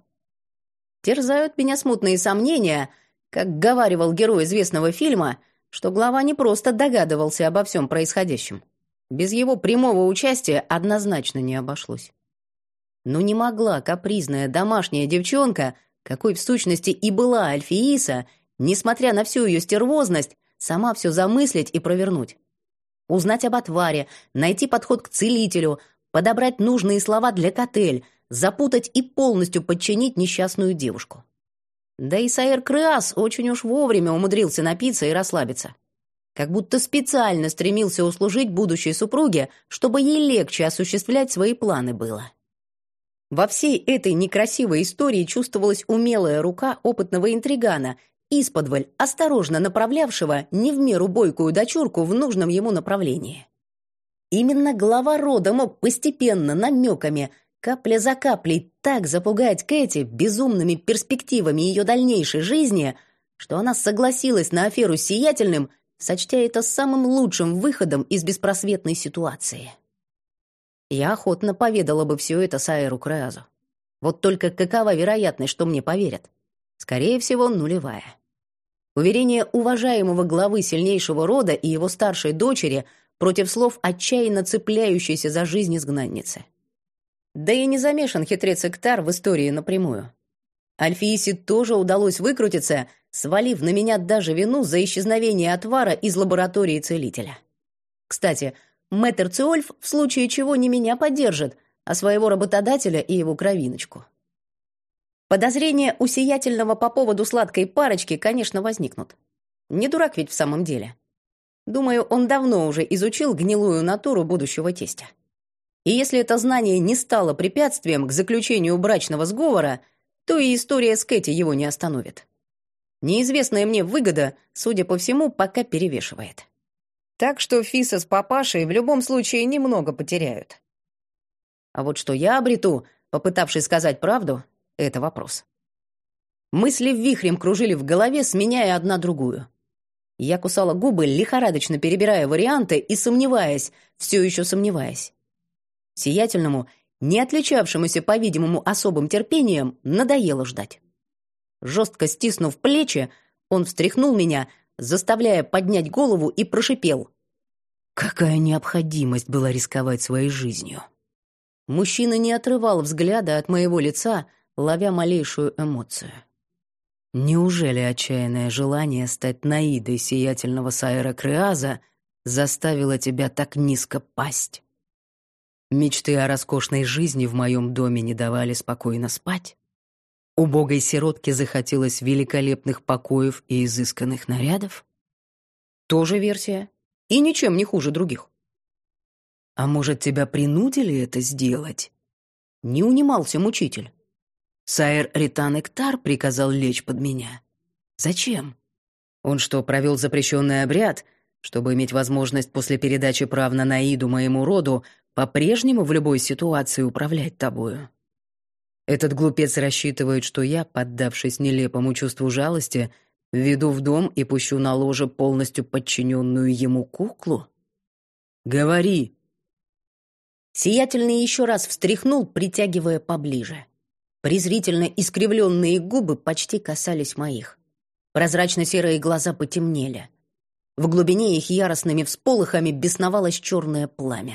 Терзают меня смутные сомнения, как говаривал герой известного фильма, что глава не просто догадывался обо всем происходящем. Без его прямого участия однозначно не обошлось. Но не могла капризная домашняя девчонка, какой в сущности и была Альфииса, несмотря на всю ее стервозность, сама все замыслить и провернуть. Узнать об отваре, найти подход к целителю, подобрать нужные слова для котель, запутать и полностью подчинить несчастную девушку. Да и Саэр Креас очень уж вовремя умудрился напиться и расслабиться. Как будто специально стремился услужить будущей супруге, чтобы ей легче осуществлять свои планы было. Во всей этой некрасивой истории чувствовалась умелая рука опытного интригана, исподволь осторожно направлявшего не в меру бойкую дочурку в нужном ему направлении. Именно глава рода мог постепенно, намеками, капля за каплей так запугать Кэти безумными перспективами ее дальнейшей жизни, что она согласилась на аферу с сиятельным, сочтя это самым лучшим выходом из беспросветной ситуации. Я охотно поведала бы все это Саэру Креазу. Вот только какова вероятность, что мне поверят? Скорее всего, нулевая. Уверение уважаемого главы сильнейшего рода и его старшей дочери против слов отчаянно цепляющейся за жизнь изгнанницы. Да и не замешан хитрец Эктар в истории напрямую. Альфиисе тоже удалось выкрутиться, свалив на меня даже вину за исчезновение отвара из лаборатории целителя. Кстати, мэтр Циольф в случае чего не меня поддержит, а своего работодателя и его кровиночку. Подозрения у сиятельного по поводу сладкой парочки, конечно, возникнут. Не дурак ведь в самом деле. Думаю, он давно уже изучил гнилую натуру будущего тестя. И если это знание не стало препятствием к заключению брачного сговора, то и история с Кэти его не остановит. Неизвестная мне выгода, судя по всему, пока перевешивает. Так что Фиса с папашей в любом случае немного потеряют. А вот что я обрету, попытавшись сказать правду, это вопрос. Мысли вихрем кружили в голове, сменяя одна другую. Я кусала губы, лихорадочно перебирая варианты и сомневаясь, все еще сомневаясь. Сиятельному, не отличавшемуся, по-видимому, особым терпением, надоело ждать. Жестко стиснув плечи, он встряхнул меня, заставляя поднять голову, и прошипел. Какая необходимость была рисковать своей жизнью? Мужчина не отрывал взгляда от моего лица, ловя малейшую эмоцию. Неужели отчаянное желание стать Наидой сиятельного Саэра Креаза заставило тебя так низко пасть? Мечты о роскошной жизни в моем доме не давали спокойно спать? Убогой сиротке захотелось великолепных покоев и изысканных нарядов? Тоже версия. И ничем не хуже других. А может, тебя принудили это сделать? Не унимался мучитель. Саэр Ритан Эктар приказал лечь под меня. Зачем? Он что, провел запрещенный обряд, чтобы иметь возможность после передачи прав на Наиду моему роду по-прежнему в любой ситуации управлять тобою? Этот глупец рассчитывает, что я, поддавшись нелепому чувству жалости, введу в дом и пущу на ложе полностью подчиненную ему куклу? Говори. Сиятельный еще раз встряхнул, притягивая поближе. Презрительно искривленные губы почти касались моих. Прозрачно-серые глаза потемнели. В глубине их яростными всполохами бесновалось черное пламя.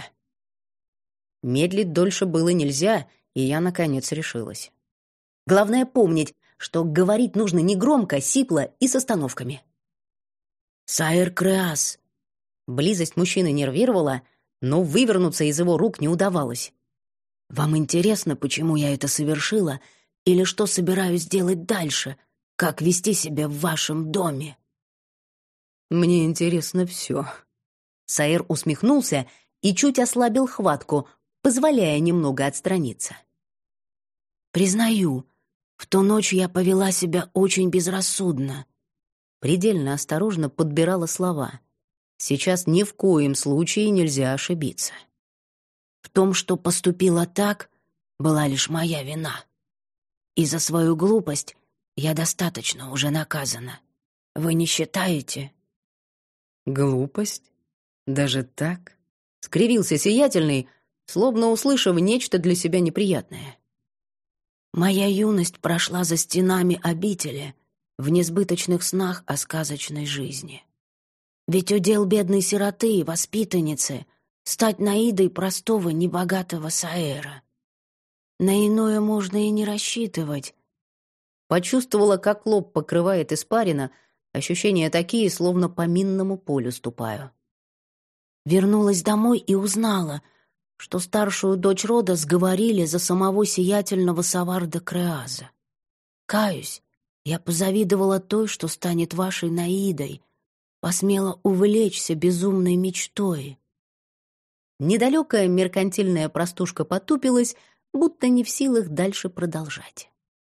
Медлить дольше было нельзя, и я, наконец, решилась. Главное помнить, что говорить нужно негромко, сипло и с остановками. «Саэр Креаз!» Близость мужчины нервировала, но вывернуться из его рук не удавалось. «Вам интересно, почему я это совершила, или что собираюсь делать дальше, как вести себя в вашем доме?» «Мне интересно все». Саэр усмехнулся и чуть ослабил хватку, позволяя немного отстраниться. «Признаю, в ту ночь я повела себя очень безрассудно». Предельно осторожно подбирала слова. Сейчас ни в коем случае нельзя ошибиться. В том, что поступила так, была лишь моя вина. И за свою глупость я достаточно уже наказана. Вы не считаете? Глупость? Даже так? Скривился сиятельный, словно услышав нечто для себя неприятное. Моя юность прошла за стенами обители, в несбыточных снах о сказочной жизни. Ведь удел бедной сироты и воспитанницы — стать Наидой простого, небогатого Саэра. На иное можно и не рассчитывать. Почувствовала, как лоб покрывает испарина, ощущения такие, словно по минному полю ступаю. Вернулась домой и узнала, что старшую дочь рода сговорили за самого сиятельного Саварда Креаза. Каюсь, я позавидовала той, что станет вашей Наидой, посмела увлечься безумной мечтой. Недалекая меркантильная простушка потупилась, будто не в силах дальше продолжать.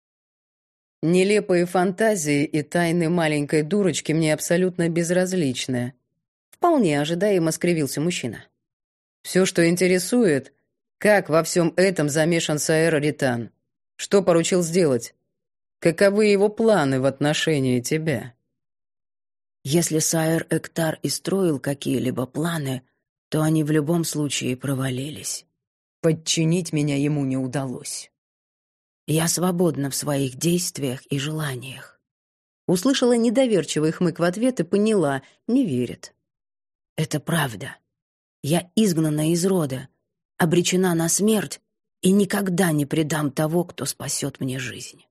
Нелепые фантазии и тайны маленькой дурочки мне абсолютно безразличны. Вполне ожидаемо скривился мужчина. Все, что интересует, как во всем этом замешан Саэр Ритан, что поручил сделать, каковы его планы в отношении тебя. Если Саэр Эктар и строил какие-либо планы, то они в любом случае провалились. Подчинить меня ему не удалось. Я свободна в своих действиях и желаниях. Услышала недоверчивый хмык в ответ и поняла, не верит. Это правда. Я изгнана из рода, обречена на смерть и никогда не предам того, кто спасет мне жизнь.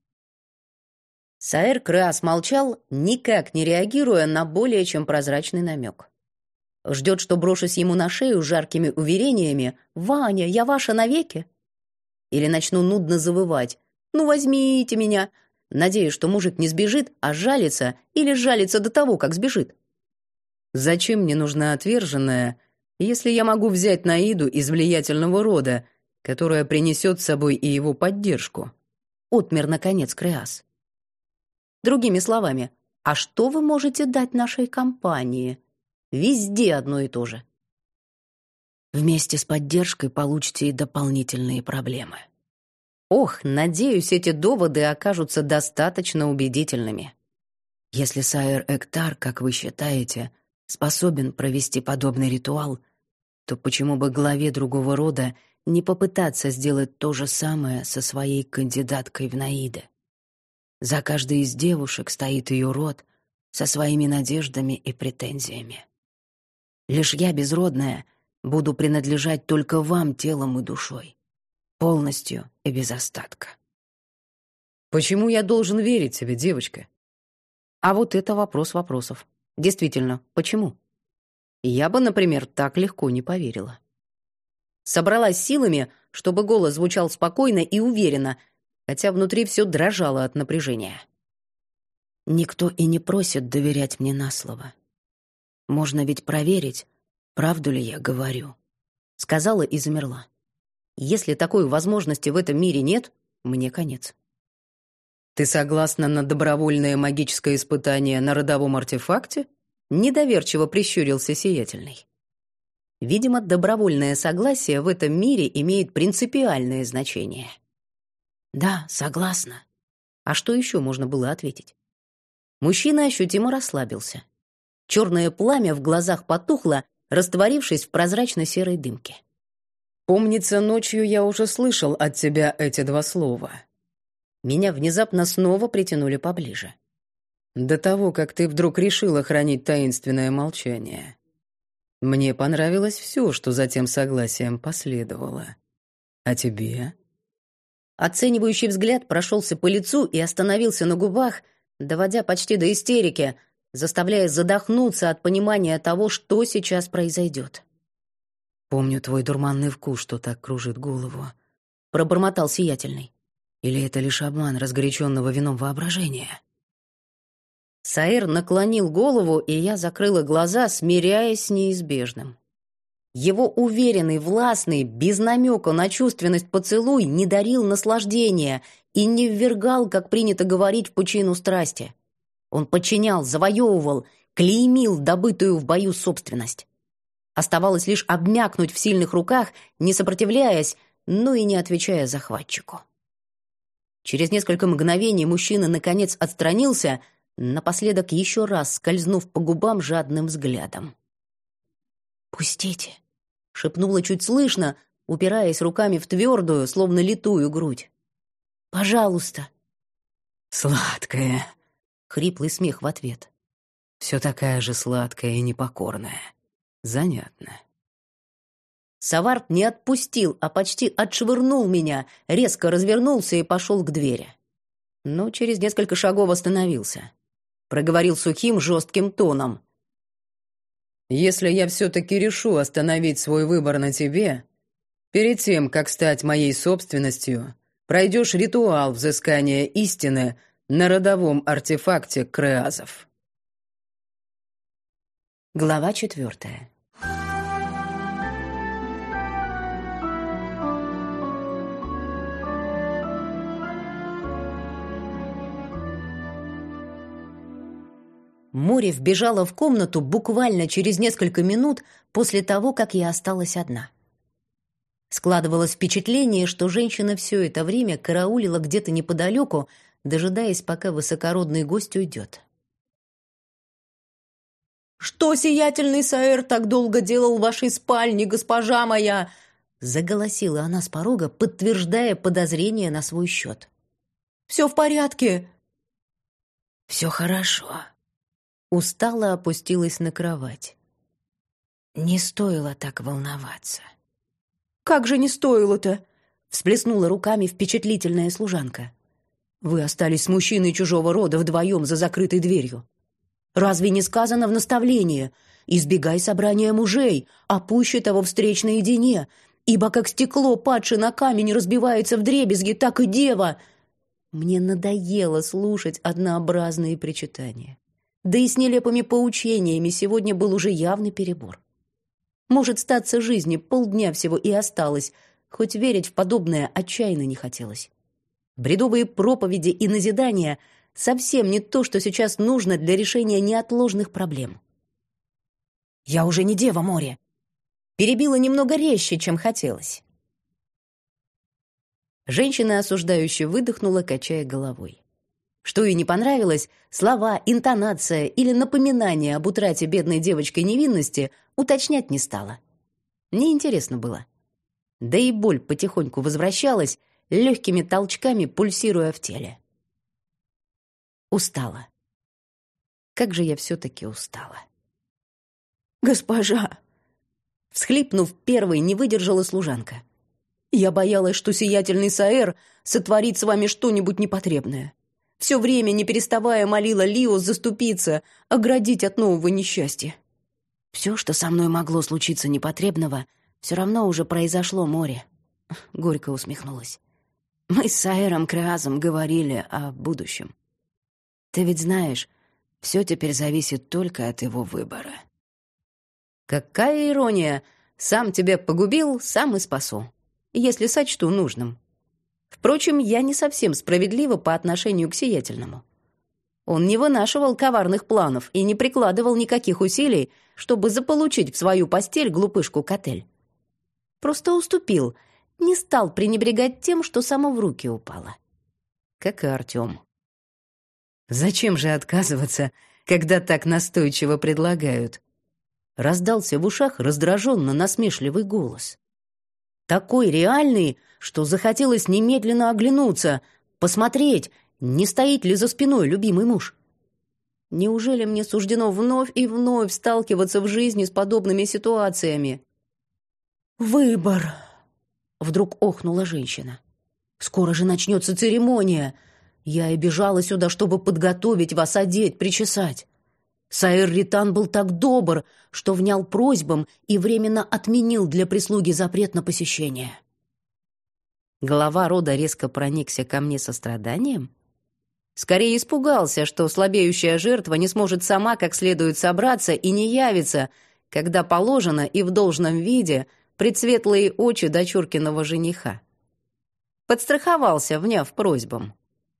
Саэр Креаз молчал, никак не реагируя на более чем прозрачный намек. Ждет, что брошусь ему на шею жаркими уверениями «Ваня, я ваша навеки?» Или начну нудно завывать «Ну возьмите меня», надеясь, что мужик не сбежит, а жалится или жалится до того, как сбежит. Зачем мне нужна отверженная, если я могу взять Наиду из влиятельного рода, которая принесет с собой и его поддержку? Отмер, наконец, Креаз. Другими словами, а что вы можете дать нашей компании? Везде одно и то же. Вместе с поддержкой получите и дополнительные проблемы. Ох, надеюсь, эти доводы окажутся достаточно убедительными. Если Сайер Эктар, как вы считаете, способен провести подобный ритуал, то почему бы главе другого рода не попытаться сделать то же самое со своей кандидаткой в Наиды? За каждой из девушек стоит ее род со своими надеждами и претензиями. Лишь я, безродная, буду принадлежать только вам телом и душой, полностью и без остатка. Почему я должен верить тебе, девочка? А вот это вопрос вопросов. Действительно, почему? Я бы, например, так легко не поверила. Собралась силами, чтобы голос звучал спокойно и уверенно, хотя внутри все дрожало от напряжения. Никто и не просит доверять мне на слово. Можно ведь проверить, правду ли я говорю, — сказала и замерла. Если такой возможности в этом мире нет, мне конец. Ты согласна на добровольное магическое испытание на родовом артефакте? Недоверчиво прищурился Сиятельный. Видимо, добровольное согласие в этом мире имеет принципиальное значение. Да, согласна. А что еще можно было ответить? Мужчина ощутимо расслабился. Черное пламя в глазах потухло, растворившись в прозрачно-серой дымке. «Помнится, ночью я уже слышал от тебя эти два слова». Меня внезапно снова притянули поближе. До того, как ты вдруг решила хранить таинственное молчание. Мне понравилось все, что за тем согласием последовало. А тебе? Оценивающий взгляд прошелся по лицу и остановился на губах, доводя почти до истерики, заставляя задохнуться от понимания того, что сейчас произойдет. «Помню твой дурманный вкус, что так кружит голову», — пробормотал Сиятельный. «Или это лишь обман разгоряченного вином воображения?» Саэр наклонил голову, и я закрыла глаза, смиряясь с неизбежным. Его уверенный, властный, без намека на чувственность поцелуй не дарил наслаждения и не ввергал, как принято говорить, в пучину страсти. Он подчинял, завоевывал, клеймил добытую в бою собственность. Оставалось лишь обмякнуть в сильных руках, не сопротивляясь, но и не отвечая захватчику. Через несколько мгновений мужчина наконец отстранился, напоследок еще раз скользнув по губам жадным взглядом. «Пустите», — шепнула чуть слышно, упираясь руками в твердую, словно литую грудь. «Пожалуйста». «Сладкая», — хриплый смех в ответ. «Все такая же сладкая и непокорная. Занятно». Саварт не отпустил, а почти отшвырнул меня, резко развернулся и пошел к двери. Но через несколько шагов остановился. Проговорил сухим, жестким тоном. «Если я все-таки решу остановить свой выбор на тебе, перед тем, как стать моей собственностью, пройдешь ритуал взыскания истины на родовом артефакте Креазов». Глава четвертая. Море вбежала в комнату буквально через несколько минут после того, как я осталась одна. Складывалось впечатление, что женщина все это время караулила где-то неподалеку, дожидаясь, пока высокородный гость уйдет. «Что сиятельный Саэр так долго делал в вашей спальне, госпожа моя?» — заголосила она с порога, подтверждая подозрение на свой счет. «Все в порядке?» «Все хорошо». Устало опустилась на кровать. Не стоило так волноваться. «Как же не стоило-то?» — всплеснула руками впечатлительная служанка. «Вы остались с мужчиной чужого рода вдвоем за закрытой дверью. Разве не сказано в наставлении: избегай собрания мужей, а пуще того встреч наедине, ибо как стекло, падшее на камень, разбивается вдребезги, так и дева». Мне надоело слушать однообразные причитания. Да и с нелепыми поучениями сегодня был уже явный перебор. Может, статься жизни полдня всего и осталось, хоть верить в подобное отчаянно не хотелось. Бредовые проповеди и назидания совсем не то, что сейчас нужно для решения неотложных проблем. «Я уже не дева, море!» Перебила немного резче, чем хотелось. Женщина осуждающе выдохнула, качая головой. Что ей не понравилось, слова, интонация или напоминание об утрате бедной девочкой невинности уточнять не стала. Неинтересно было. Да и боль потихоньку возвращалась, легкими толчками пульсируя в теле. Устала. Как же я все-таки устала. «Госпожа!» Всхлипнув, первой не выдержала служанка. «Я боялась, что сиятельный Саэр сотворит с вами что-нибудь непотребное. Все время, не переставая, молила Лиос заступиться, оградить от нового несчастья. Все, что со мной могло случиться непотребного, все равно уже произошло, море». Горько усмехнулась. «Мы с Саэром Креазом говорили о будущем. Ты ведь знаешь, все теперь зависит только от его выбора». «Какая ирония! Сам тебя погубил, сам и спасу, если сочту нужным. Впрочем, я не совсем справедлива по отношению к сиятельному. Он не вынашивал коварных планов и не прикладывал никаких усилий, чтобы заполучить в свою постель глупышку Котель. Просто уступил, не стал пренебрегать тем, что само в руки упало. Как и Артем. Зачем же отказываться, когда так настойчиво предлагают?» Раздался в ушах раздраженно насмешливый голос. Такой реальный, что захотелось немедленно оглянуться, посмотреть, не стоит ли за спиной любимый муж. Неужели мне суждено вновь и вновь сталкиваться в жизни с подобными ситуациями? «Выбор!» — вдруг охнула женщина. «Скоро же начнется церемония. Я и бежала сюда, чтобы подготовить вас, одеть, причесать. Саэр Ритан был так добр, что внял просьбам и временно отменил для прислуги запрет на посещение». Глава рода резко проникся ко мне состраданием. Скорее испугался, что слабеющая жертва не сможет сама как следует собраться и не явится, когда положено и в должном виде предсветлые очи дочуркиного жениха. Подстраховался, вняв просьбам.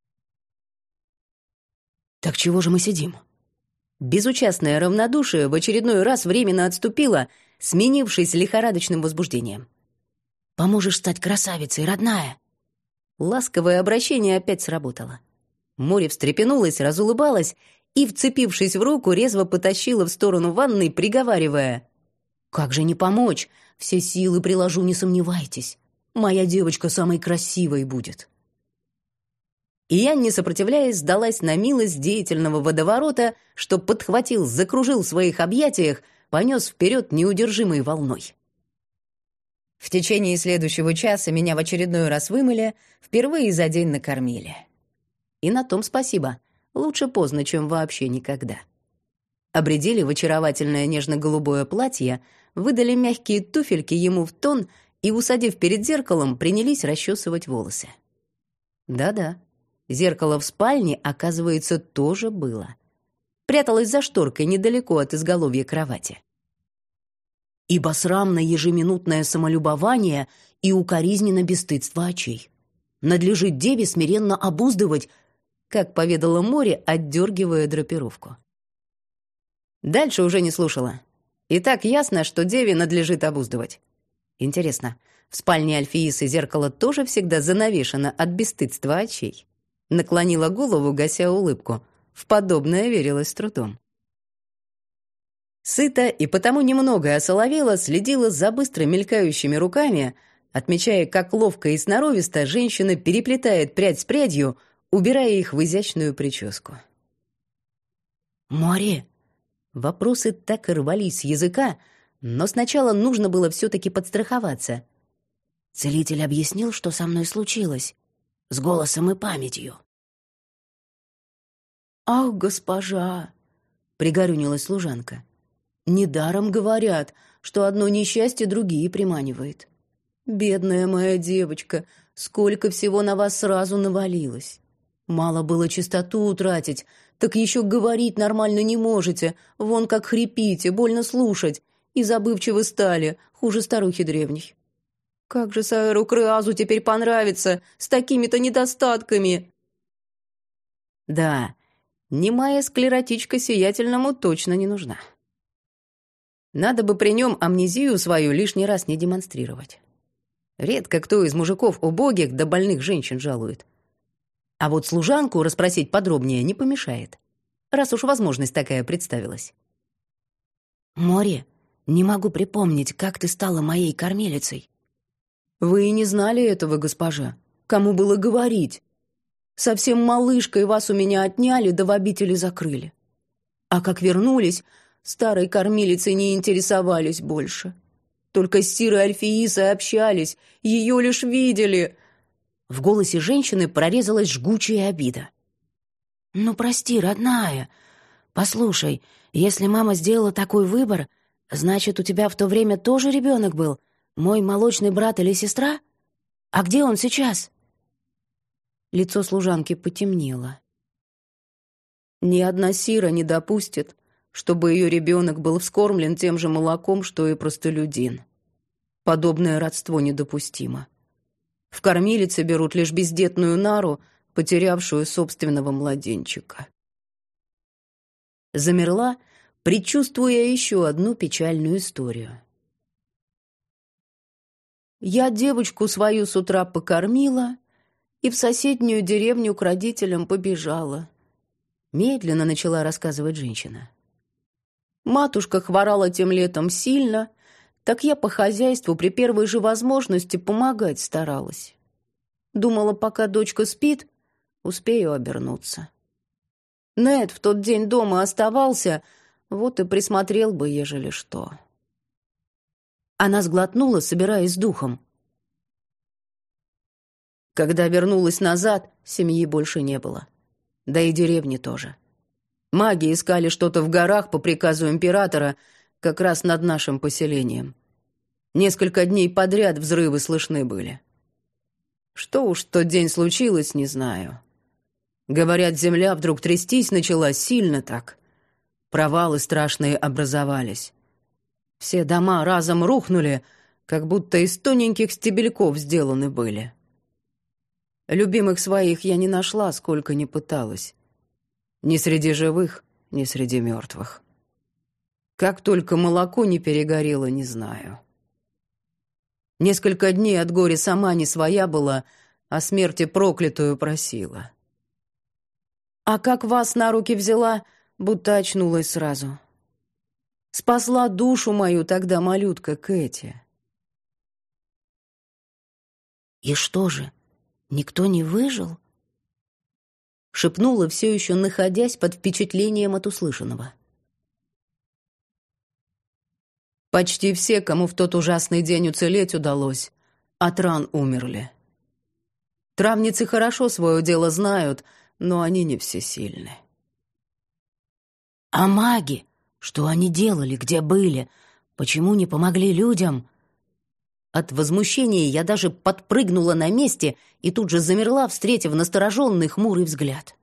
«Так чего же мы сидим?» Безучастное равнодушие в очередной раз временно отступило, сменившись лихорадочным возбуждением. «Поможешь стать красавицей, родная?» Ласковое обращение опять сработало. Море встрепенулось, разулыбалось и, вцепившись в руку, резво потащила в сторону ванной, приговаривая: «Как же не помочь? Все силы приложу, не сомневайтесь. Моя девочка самой красивой будет». И я, не сопротивляясь, сдалась на милость деятельного водоворота, что подхватил, закружил в своих объятиях, понес вперед неудержимой волной. В течение следующего часа меня в очередной раз вымыли, впервые за день накормили. И на том спасибо. Лучше поздно, чем вообще никогда. Обрядили в очаровательное нежно-голубое платье, выдали мягкие туфельки ему в тон и, усадив перед зеркалом, принялись расчесывать волосы. Да-да. Зеркало в спальне, оказывается, тоже было. Пряталось за шторкой недалеко от изголовья кровати. Ибо срамно ежеминутное самолюбование и укоризненно бесстыдство очей. Надлежит деве смиренно обуздывать, как поведало море, отдергивая драпировку. Дальше уже не слушала. И так ясно, что деве надлежит обуздывать. Интересно, в спальне Альфиисы зеркало тоже всегда занавешено от бесстыдства очей? Наклонила голову, гася улыбку. В подобное верилось с трудом. Сыто и потому немного осоловела, следила за быстро мелькающими руками, отмечая, как ловко и сноровисто женщина переплетает прядь с прядью, убирая их в изящную прическу. «Море!» Вопросы так и рвались с языка, но сначала нужно было все-таки подстраховаться. Целитель объяснил, что со мной случилось. С голосом и памятью. «Ах, госпожа!» — пригорюнилась служанка. «Недаром говорят, что одно несчастье другие приманивает. Бедная моя девочка, сколько всего на вас сразу навалилось. Мало было чистоту утратить, так еще говорить нормально не можете, вон как хрипите, больно слушать, и забывчивы стали, хуже старухи древней. Как же Саэру Креазу теперь понравится с такими-то недостатками?» Да, немая склеротичка сиятельному точно не нужна. Надо бы при нем амнезию свою лишний раз не демонстрировать. Редко кто из мужиков убогих до больных женщин жалует. А вот служанку расспросить подробнее не помешает, раз уж возможность такая представилась. «Море, не могу припомнить, как ты стала моей кормилицей». «Вы и не знали этого, госпожа. Кому было говорить? Совсем малышкой вас у меня отняли, да в обители закрыли. А как вернулись, старой кормилицей не интересовались больше. Только с Сирой Альфиисой общались, ее лишь видели». В голосе женщины прорезалась жгучая обида. «Ну, прости, родная. Послушай, если мама сделала такой выбор, значит, у тебя в то время тоже ребенок был? Мой молочный брат или сестра? А где он сейчас?» Лицо служанки потемнело. «Ни одна Сира не допустит, чтобы ее ребенок был вскормлен тем же молоком, что и простолюдин. Подобное родство недопустимо. В кормилице берут лишь бездетную нару, потерявшую собственного младенчика». Замерла, предчувствуя еще одну печальную историю. «Я девочку свою с утра покормила и в соседнюю деревню к родителям побежала», медленно начала рассказывать женщина. «Матушка хворала тем летом сильно, так я по хозяйству при первой же возможности помогать старалась. Думала, пока дочка спит, успею обернуться. Нед в тот день дома оставался, вот и присмотрел бы, ежели что». Она сглотнула, собираясь с духом. Когда вернулась назад, семьи больше не было. Да и деревни тоже. Маги искали что-то в горах по приказу императора, как раз над нашим поселением. Несколько дней подряд взрывы слышны были. Что уж в тот день случилось, не знаю. Говорят, земля вдруг трястись начала сильно так. Провалы страшные образовались. Все дома разом рухнули, как будто из тоненьких стебельков сделаны были. Любимых своих я не нашла, сколько ни пыталась. Ни среди живых, ни среди мертвых. Как только молоко не перегорело, не знаю. Несколько дней от горя сама не своя была, о смерти проклятую просила. А как вас на руки взяла, будто очнулась сразу. Спасла душу мою тогда малютка Кэти. «И что же, никто не выжил?» Шепнула, все еще находясь под впечатлением от услышанного. Почти все, кому в тот ужасный день уцелеть удалось, от ран умерли. Травницы хорошо свое дело знают, но они не всесильны. «А маги? Что они делали? Где были? Почему не помогли людям?» От возмущения я даже подпрыгнула на месте и тут же замерла, встретив настороженный хмурый взгляд.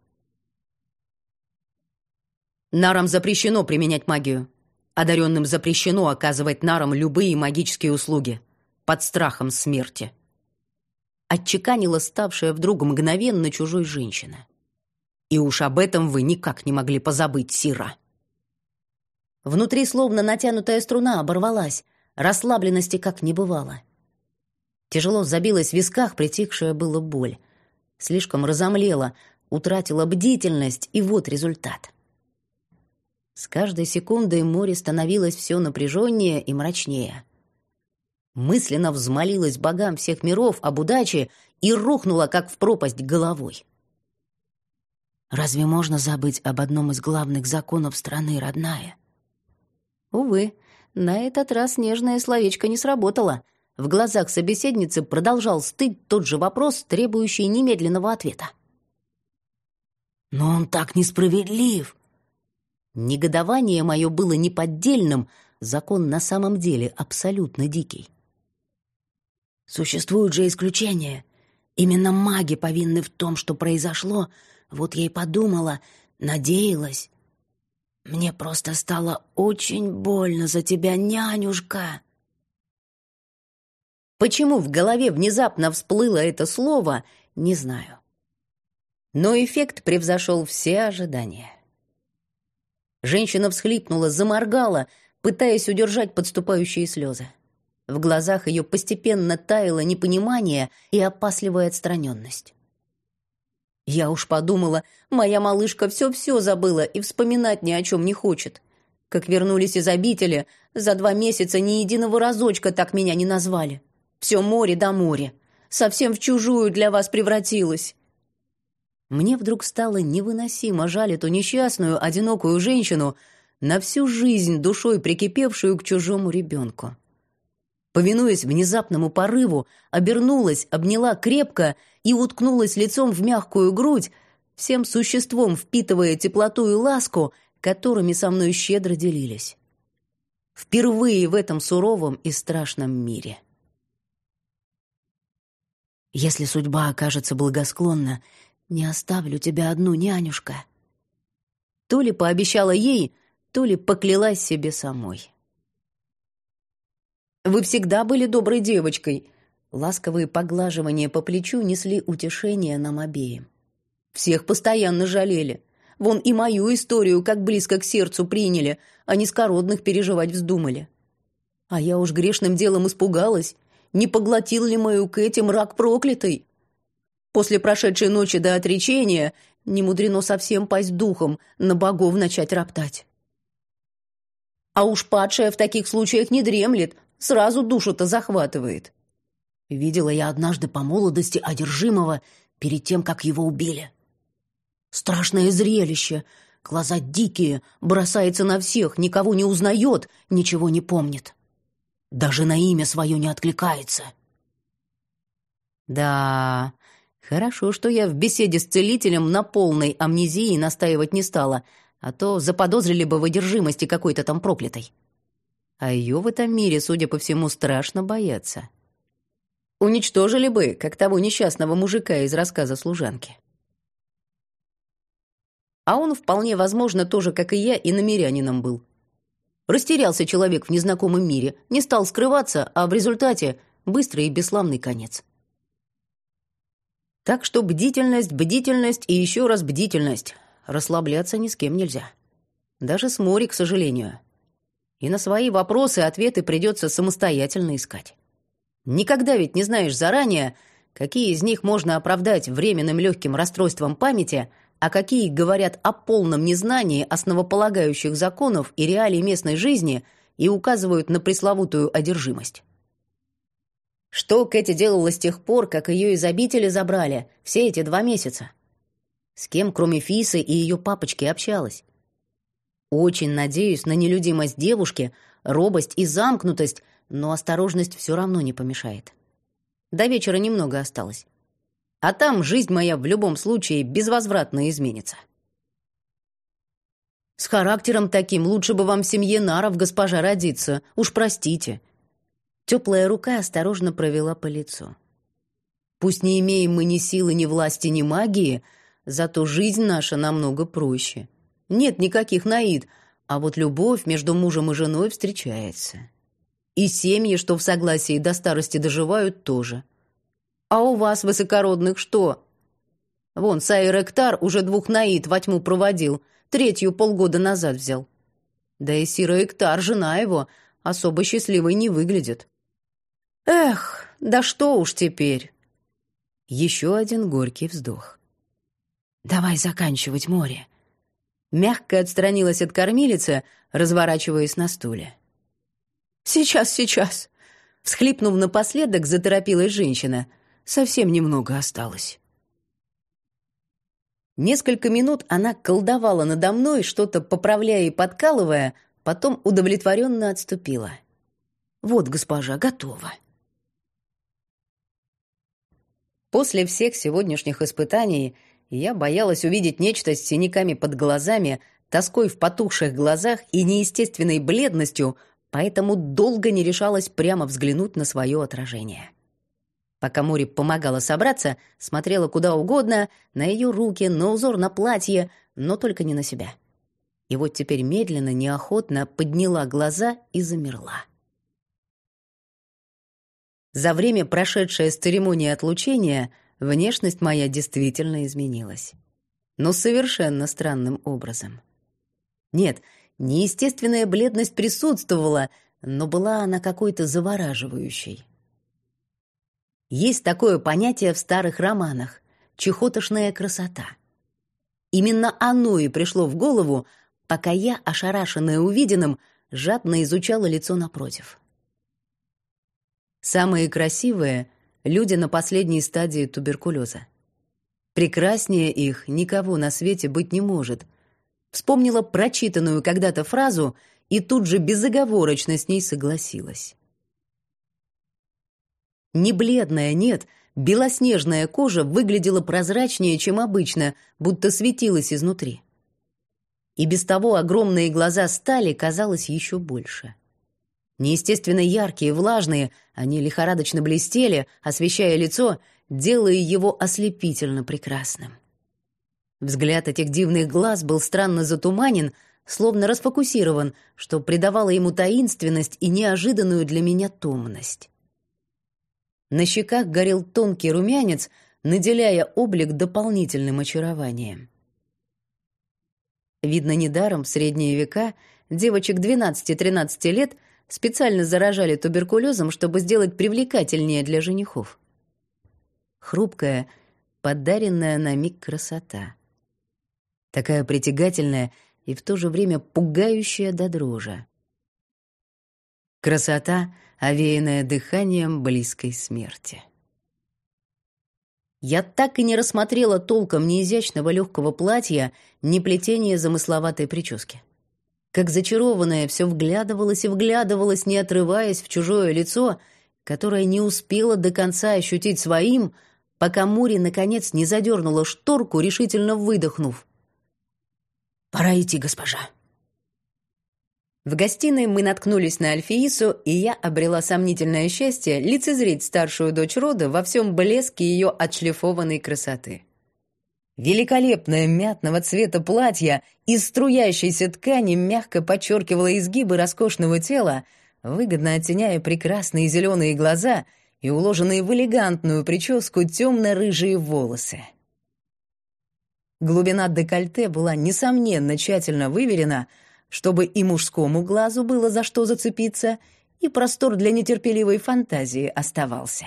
Нарам запрещено применять магию. Одаренным запрещено оказывать нарам любые магические услуги под страхом смерти. Отчеканила ставшая вдруг мгновенно чужой женщина. И уж об этом вы никак не могли позабыть, Сира. Внутри словно натянутая струна оборвалась, расслабленности как не бывало. Тяжело забилась в висках притихшая была боль. Слишком разомлела, утратила бдительность, и вот результат. С каждой секундой море становилось все напряженнее и мрачнее. Мысленно взмолилась богам всех миров об удаче и рухнула, как в пропасть, головой. «Разве можно забыть об одном из главных законов страны, родная?» Увы, на этот раз нежное словечко не сработало. В глазах собеседницы продолжал стыть тот же вопрос, требующий немедленного ответа. «Но он так несправедлив!» Негодование мое было неподдельным, закон на самом деле абсолютно дикий. «Существуют же исключения. Именно маги повинны в том, что произошло. Вот я и подумала, надеялась. Мне просто стало очень больно за тебя, нянюшка». Почему в голове внезапно всплыло это слово, не знаю. Но эффект превзошел все ожидания. Женщина всхлипнула, заморгала, пытаясь удержать подступающие слезы. В глазах ее постепенно таяло непонимание и опасливая отстраненность. Я уж подумала, моя малышка все-все забыла и вспоминать ни о чем не хочет. Как вернулись из обители, за два месяца ни единого разочка так меня не назвали. Все море да море. Совсем в чужую для вас превратилась. Мне вдруг стало невыносимо жаль эту несчастную, одинокую женщину, на всю жизнь душой прикипевшую к чужому ребенку. Повинуясь внезапному порыву, обернулась, обняла крепко и уткнулась лицом в мягкую грудь, всем существом впитывая теплоту и ласку, которыми со мной щедро делились. Впервые в этом суровом и страшном мире. «Если судьба окажется благосклонна, не оставлю тебя одну, нянюшка». То ли пообещала ей, то ли поклялась себе самой. «Вы всегда были доброй девочкой». Ласковые поглаживания по плечу несли утешение нам обеим. Всех постоянно жалели. Вон и мою историю как близко к сердцу приняли, а низкородных переживать вздумали. А я уж грешным делом испугалась, не поглотил ли мою Кэти мрак проклятый. После прошедшей ночи до отречения не мудрено совсем пасть духом, на богов начать роптать. А уж падшая в таких случаях не дремлет, сразу душу-то захватывает. Видела я однажды по молодости одержимого перед тем, как его убили. Страшное зрелище, глаза дикие, бросается на всех, никого не узнает, ничего не помнит. Даже на имя свое не откликается. Да, хорошо, что я в беседе с целителем на полной амнезии настаивать не стала, а то заподозрили бы в одержимости какой-то там проклятой. А ее в этом мире, судя по всему, страшно боятся. Уничтожили бы, как того несчастного мужика из рассказа служанки. А он, вполне возможно, тоже, как и я, и намерянином был. Растерялся человек в незнакомом мире, не стал скрываться, а в результате быстрый и бесславный конец. Так что бдительность, бдительность и еще раз бдительность. Расслабляться ни с кем нельзя. Даже с Мори, к сожалению. И на свои вопросы ответы придется самостоятельно искать. Никогда ведь не знаешь заранее, какие из них можно оправдать временным легким расстройством памяти, а какие говорят о полном незнании основополагающих законов и реалий местной жизни и указывают на пресловутую одержимость. Что Кэти делала с тех пор, как ее из обители забрали, все эти два месяца? С кем, кроме Фисы и ее папочки, общалась? Очень надеюсь на нелюдимость девушки, робость и замкнутость, но осторожность все равно не помешает. До вечера немного осталось. А там жизнь моя в любом случае безвозвратно изменится. С характером таким лучше бы вам в семье наров, госпожа, родиться. Уж простите. Теплая рука осторожно провела по лицу. Пусть не имеем мы ни силы, ни власти, ни магии, зато жизнь наша намного проще. Нет никаких наид, а вот любовь между мужем и женой встречается. И семьи, что в согласии до старости доживают, тоже. А у вас, высокородных, что? Вон, Сайр Эктар уже двух наид во тьму проводил, третью полгода назад взял. Да и Сира Эктар, жена его, особо счастливой не выглядит. Эх, да что уж теперь. Еще один горький вздох. Давай заканчивать, море. Мягко отстранилась от кормилицы, разворачиваясь на стуле. Сейчас, сейчас. Всхлипнув напоследок, заторопилась женщина. Совсем немного осталось. Несколько минут она колдовала надо мной, что-то поправляя и подкалывая, потом удовлетворенно отступила. Вот, госпожа, готово. После всех сегодняшних испытаний я боялась увидеть нечто с синяками под глазами, тоской в потухших глазах и неестественной бледностью, поэтому долго не решалась прямо взглянуть на свое отражение. Пока Мори помогала собраться, смотрела куда угодно, на ее руки, на узор на платье, но только не на себя. И вот теперь медленно, неохотно подняла глаза и замерла. За время, прошедшее с церемонии отлучения, внешность моя действительно изменилась. Но совершенно странным образом. Нет, неестественная бледность присутствовала, но была она какой-то завораживающей. Есть такое понятие в старых романах — чехотошная красота. Именно оно и пришло в голову, пока я, ошарашенная увиденным, жадно изучала лицо напротив. Самые красивые — люди на последней стадии туберкулеза. Прекраснее их никого на свете быть не может. Вспомнила прочитанную когда-то фразу и тут же безоговорочно с ней согласилась. Не бледная, нет, белоснежная кожа выглядела прозрачнее, чем обычно, будто светилась изнутри. И без того огромные глаза стали, казалось, еще больше. Неестественно яркие, влажные, они лихорадочно блестели, освещая лицо, делая его ослепительно прекрасным. Взгляд этих дивных глаз был странно затуманен, словно расфокусирован, что придавало ему таинственность и неожиданную для меня томность. На щеках горел тонкий румянец, наделяя облик дополнительным очарованием. Видно, недаром в средние века девочек двенадцати-тринадцати лет специально заражали туберкулезом, чтобы сделать привлекательнее для женихов. Хрупкая, подаренная на миг красота. Такая притягательная и в то же время пугающая до дрожи. Красота, овеянная дыханием близкой смерти. Я так и не рассмотрела толком ни изящного легкого платья, ни плетения замысловатой прически. Как зачарованная, все вглядывалась и вглядывалась, не отрываясь в чужое лицо, которое не успела до конца ощутить своим, пока Мори наконец не задернула шторку, решительно выдохнув. «Пора идти, госпожа». В гостиной мы наткнулись на Альфиису, и я обрела сомнительное счастье лицезреть старшую дочь рода во всем блеске ее отшлифованной красоты. Великолепное мятного цвета платье из струящейся ткани мягко подчеркивало изгибы роскошного тела, выгодно оттеняя прекрасные зеленые глаза и уложенные в элегантную прическу темно-рыжие волосы. Глубина декольте была, несомненно, тщательно выверена, чтобы и мужскому глазу было за что зацепиться, и простор для нетерпеливой фантазии оставался.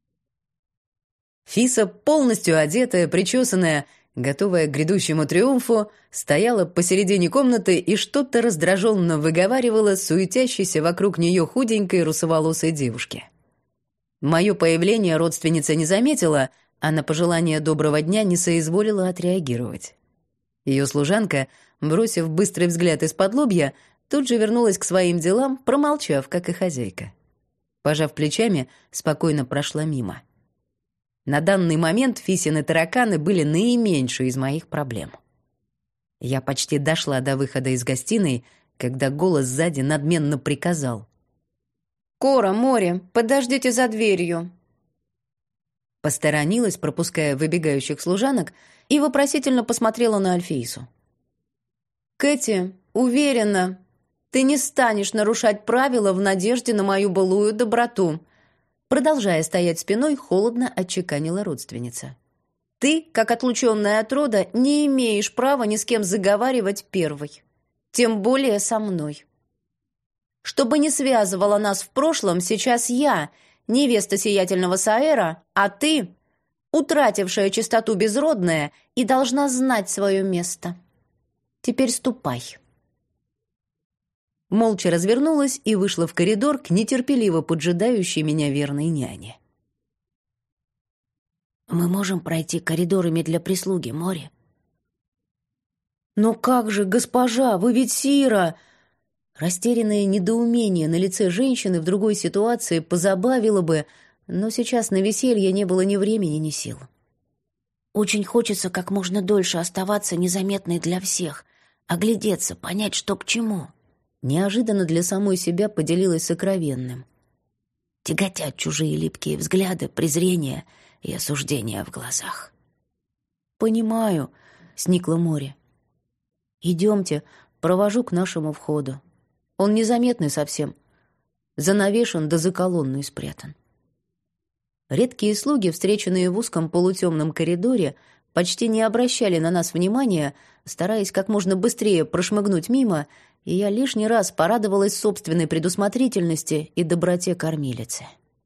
Фиса, полностью одетая, причесанная, готовая к грядущему триумфу, стояла посередине комнаты и что-то раздраженно выговаривала суетящейся вокруг нее худенькой русоволосой девушке. Мое появление родственница не заметила, а на пожелание доброго дня не соизволила отреагировать. Ее служанка, бросив быстрый взгляд из-под лобья, тут же вернулась к своим делам, промолчав, как и хозяйка. Пожав плечами, спокойно прошла мимо. На данный момент Фисины тараканы были наименьшей из моих проблем. Я почти дошла до выхода из гостиной, когда голос сзади надменно приказал: «Кора, Мори, подождите за дверью». Посторонилась, пропуская выбегающих служанок, и вопросительно посмотрела на Альфиису. «Кэти, уверена, ты не станешь нарушать правила в надежде на мою былую доброту», продолжая стоять спиной, холодно отчеканила родственница. «Ты, как отлученная от рода, не имеешь права ни с кем заговаривать первой, тем более со мной. Чтобы не связывало нас в прошлом, сейчас я, невеста сиятельного Саэра, а ты, утратившая чистоту безродная, и должна знать свое место. Теперь ступай». Молча развернулась и вышла в коридор к нетерпеливо поджидающей меня верной няне. «Мы можем пройти коридорами для прислуги, Мори?» «Но как же, госпожа, вы ведь Сира!» Растерянное недоумение на лице женщины в другой ситуации позабавило бы, но сейчас на веселье не было ни времени, ни сил. «Очень хочется как можно дольше оставаться незаметной для всех, оглядеться, понять, что к чему». Неожиданно для самой себя поделилась сокровенным. Тяготят чужие липкие взгляды, презрение и осуждение в глазах. «Понимаю», — сникла Мори. «Идемте, провожу к нашему входу. Он незаметный совсем, занавешен да за колонной спрятан». Редкие слуги, встреченные в узком полутемном коридоре, почти не обращали на нас внимания, стараясь как можно быстрее прошмыгнуть мимо, и я лишний раз порадовалась собственной предусмотрительности и доброте кормилицы.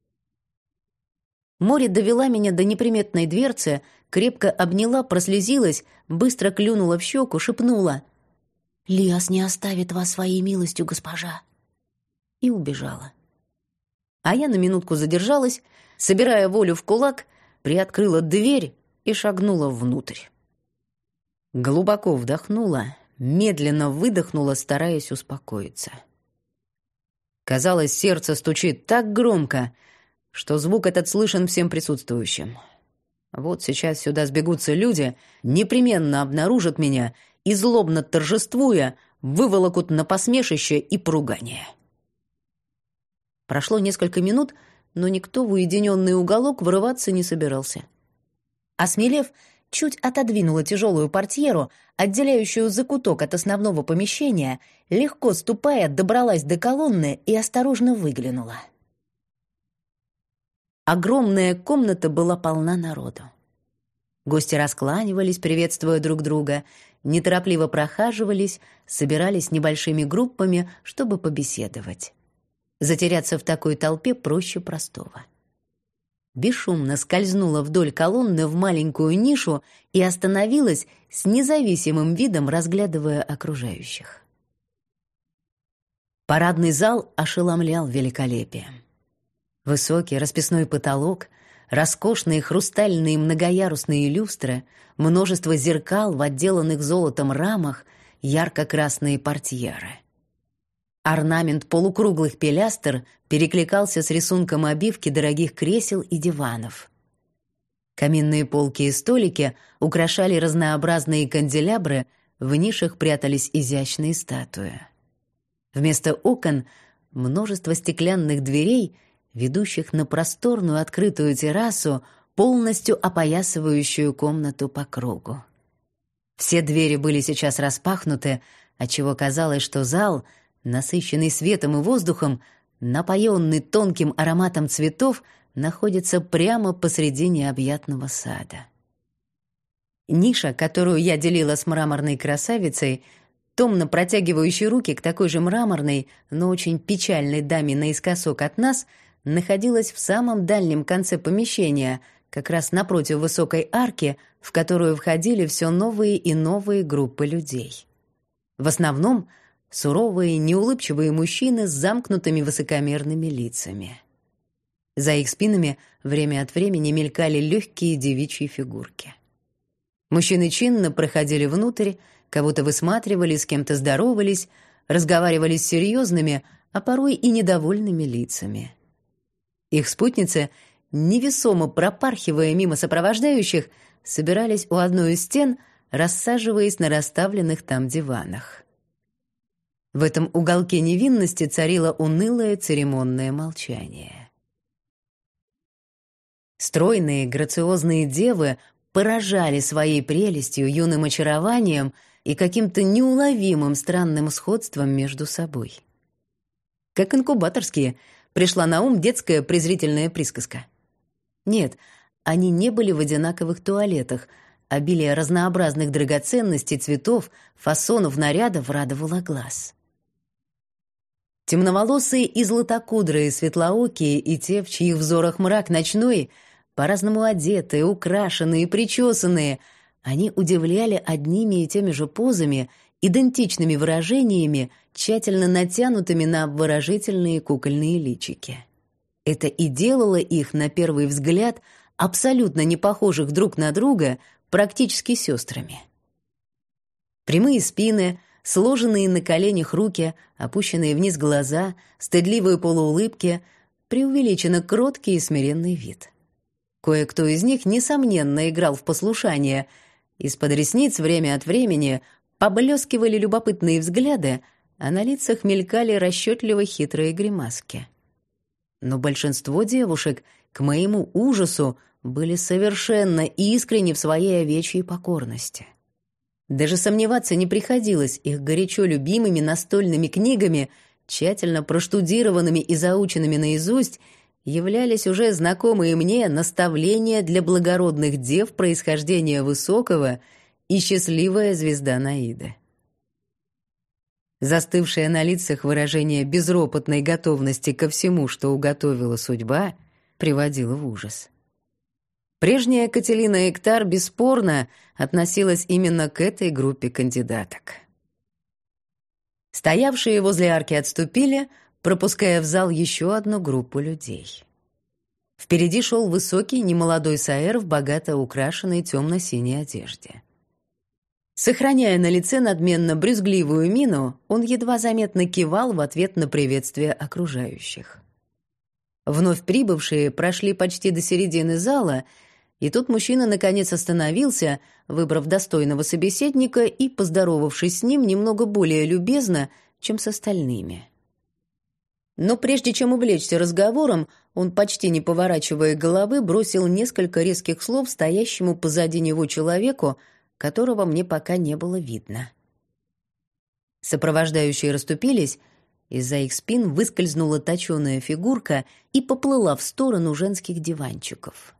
Мори довела меня до неприметной дверцы, крепко обняла, прослезилась, быстро клюнула в щеку, шепнула: «Лиас не оставит вас своей милостью, госпожа», и убежала. А я на минутку задержалась, собирая волю в кулак, приоткрыла дверь и шагнула внутрь. Глубоко вдохнула, медленно выдохнула, стараясь успокоиться. Казалось, сердце стучит так громко, что звук этот слышен всем присутствующим. Вот сейчас сюда сбегутся люди, непременно обнаружат меня и, злобно торжествуя, выволокут на посмешище и поругание. Прошло несколько минут, но никто в уединенный уголок вырываться не собирался. Осмелев, чуть отодвинула тяжелую портьеру, отделяющую закуток от основного помещения, легко ступая, добралась до колонны и осторожно выглянула. Огромная комната была полна народу. Гости раскланивались, приветствуя друг друга, неторопливо прохаживались, собирались небольшими группами, чтобы побеседовать. Затеряться в такой толпе проще простого. Бесшумно скользнула вдоль колонны в маленькую нишу и остановилась с независимым видом, разглядывая окружающих. Парадный зал ошеломлял великолепием. Высокий расписной потолок, роскошные хрустальные многоярусные люстры, множество зеркал в отделанных золотом рамах, ярко-красные портьеры. Орнамент полукруглых пилястр перекликался с рисунком обивки дорогих кресел и диванов. Каминные полки и столики украшали разнообразные канделябры, в нишах прятались изящные статуи. Вместо окон множество стеклянных дверей, ведущих на просторную открытую террасу, полностью опоясывающую комнату по кругу. Все двери были сейчас распахнуты, отчего казалось, что зал, насыщенный светом и воздухом, напоенный тонким ароматом цветов, находится прямо посреди необъятного сада. Ниша, которую я делила с мраморной красавицей, томно протягивающей руки к такой же мраморной, но очень печальной даме наискосок от нас, находилась в самом дальнем конце помещения, как раз напротив высокой арки, в которую входили все новые и новые группы людей. В основном суровые, неулыбчивые мужчины с замкнутыми высокомерными лицами. За их спинами время от времени мелькали легкие девичьи фигурки. Мужчины чинно проходили внутрь, кого-то высматривали, с кем-то здоровались, разговаривали с серьезными, а порой и недовольными лицами. Их спутницы, невесомо пропархивая мимо сопровождающих, собирались у одной из стен, рассаживаясь на расставленных там диванах. В этом уголке невинности царило унылое церемонное молчание. Стройные, грациозные девы поражали своей прелестью, юным очарованием и каким-то неуловимым странным сходством между собой. Как инкубаторские, пришла на ум детская презрительная присказка. Нет, они не были в одинаковых туалетах. Обилие разнообразных драгоценностей, цветов, фасонов, нарядов радовало глаз. Темноволосые и златокудрые, светлоокие и те, в чьих взорах мрак ночной, по-разному одетые, украшенные, причесанные, они удивляли одними и теми же позами, идентичными выражениями, тщательно натянутыми на обворожительные кукольные личики. Это и делало их, на первый взгляд, абсолютно не похожих друг на друга, практически сестрами. Прямые спины, сложенные на коленях руки, опущенные вниз глаза, стыдливые полуулыбки, преувеличенно кроткий и смиренный вид. Кое-кто из них, несомненно, играл в послушание. Из-под ресниц время от времени поблескивали любопытные взгляды, а на лицах мелькали расчетливо хитрые гримаски. Но большинство девушек, к моему ужасу, были совершенно искренни в своей овечьей покорности. Даже сомневаться не приходилось, их горячо любимыми настольными книгами, тщательно проштудированными и заученными наизусть, являлись уже знакомые мне наставления для благородных дев происхождения высокого и счастливая звезда Наиды. Застывшее на лицах выражение безропотной готовности ко всему, что уготовила судьба, приводило в ужас. Прежняя Кателина Эктар бесспорно относилась именно к этой группе кандидаток. Стоявшие возле арки отступили, пропуская в зал еще одну группу людей. Впереди шел высокий, немолодой Саэр в богато украшенной темно-синей одежде. Сохраняя на лице надменно брюзгливую мину, он едва заметно кивал в ответ на приветствие окружающих. Вновь прибывшие прошли почти до середины зала, и тут мужчина наконец остановился, выбрав достойного собеседника и поздоровавшись с ним немного более любезно, чем с остальными. Но прежде чем увлечься разговором, он, почти не поворачивая головы, бросил несколько резких слов стоящему позади него человеку, которого мне пока не было видно. Сопровождающие расступились, из-за их спин выскользнула точёная фигурка и поплыла в сторону женских диванчиков.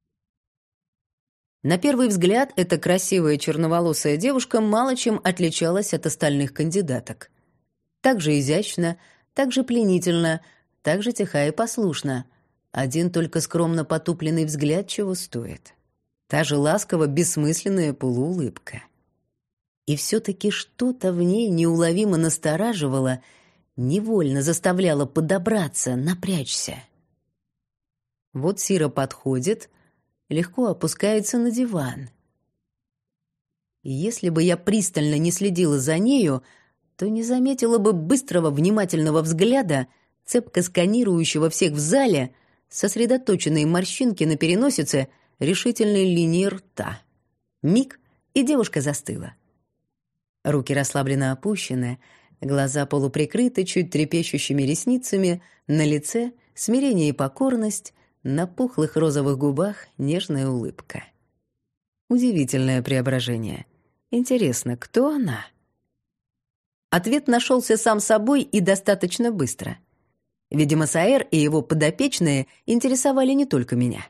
На первый взгляд эта красивая черноволосая девушка мало чем отличалась от остальных кандидаток. Так же изящно, так же пленительно, так же тиха и послушна. Один только скромно потупленный взгляд чего стоит. Та же ласково бессмысленная полуулыбка. И все-таки что-то в ней неуловимо настораживало, невольно заставляло подобраться, напрячься. Вот Сира подходит, легко опускается на диван. И если бы я пристально не следила за нею, то не заметила бы быстрого внимательного взгляда, цепко сканирующего всех в зале, сосредоточенные морщинки на переносице, решительной линии рта. Миг, и девушка застыла. Руки расслабленно опущены, глаза полуприкрыты чуть трепещущими ресницами, на лице смирение и покорность, на пухлых розовых губах нежная улыбка. Удивительное преображение. Интересно, кто она? Ответ нашелся сам собой и достаточно быстро. Видимо, Саэр и его подопечные интересовали не только меня.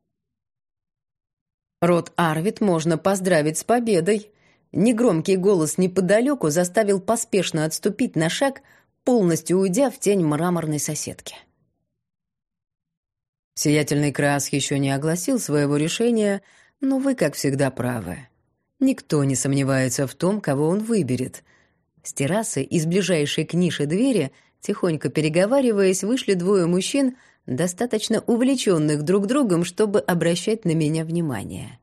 Род Арвид можно поздравить с победой. Негромкий голос неподалеку заставил поспешно отступить на шаг, полностью уйдя в тень мраморной соседки. Сиятельный Крас еще не огласил своего решения, но вы, как всегда, правы. Никто не сомневается в том, кого он выберет. С террасы из ближайшей к нише двери, тихонько переговариваясь, вышли двое мужчин, достаточно увлеченных друг другом, чтобы обращать на меня внимание.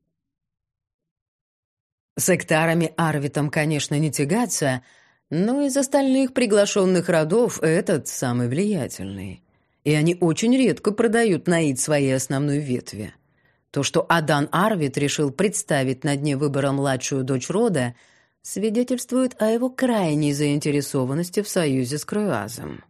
С Эктарами Арвитом, конечно, не тягаться, но из остальных приглашенных родов этот самый влиятельный. И они очень редко продают наид своей основной ветви. То, что Адан Арвит решил представить на дне выбора младшую дочь рода, свидетельствует о его крайней заинтересованности в союзе с Круазом.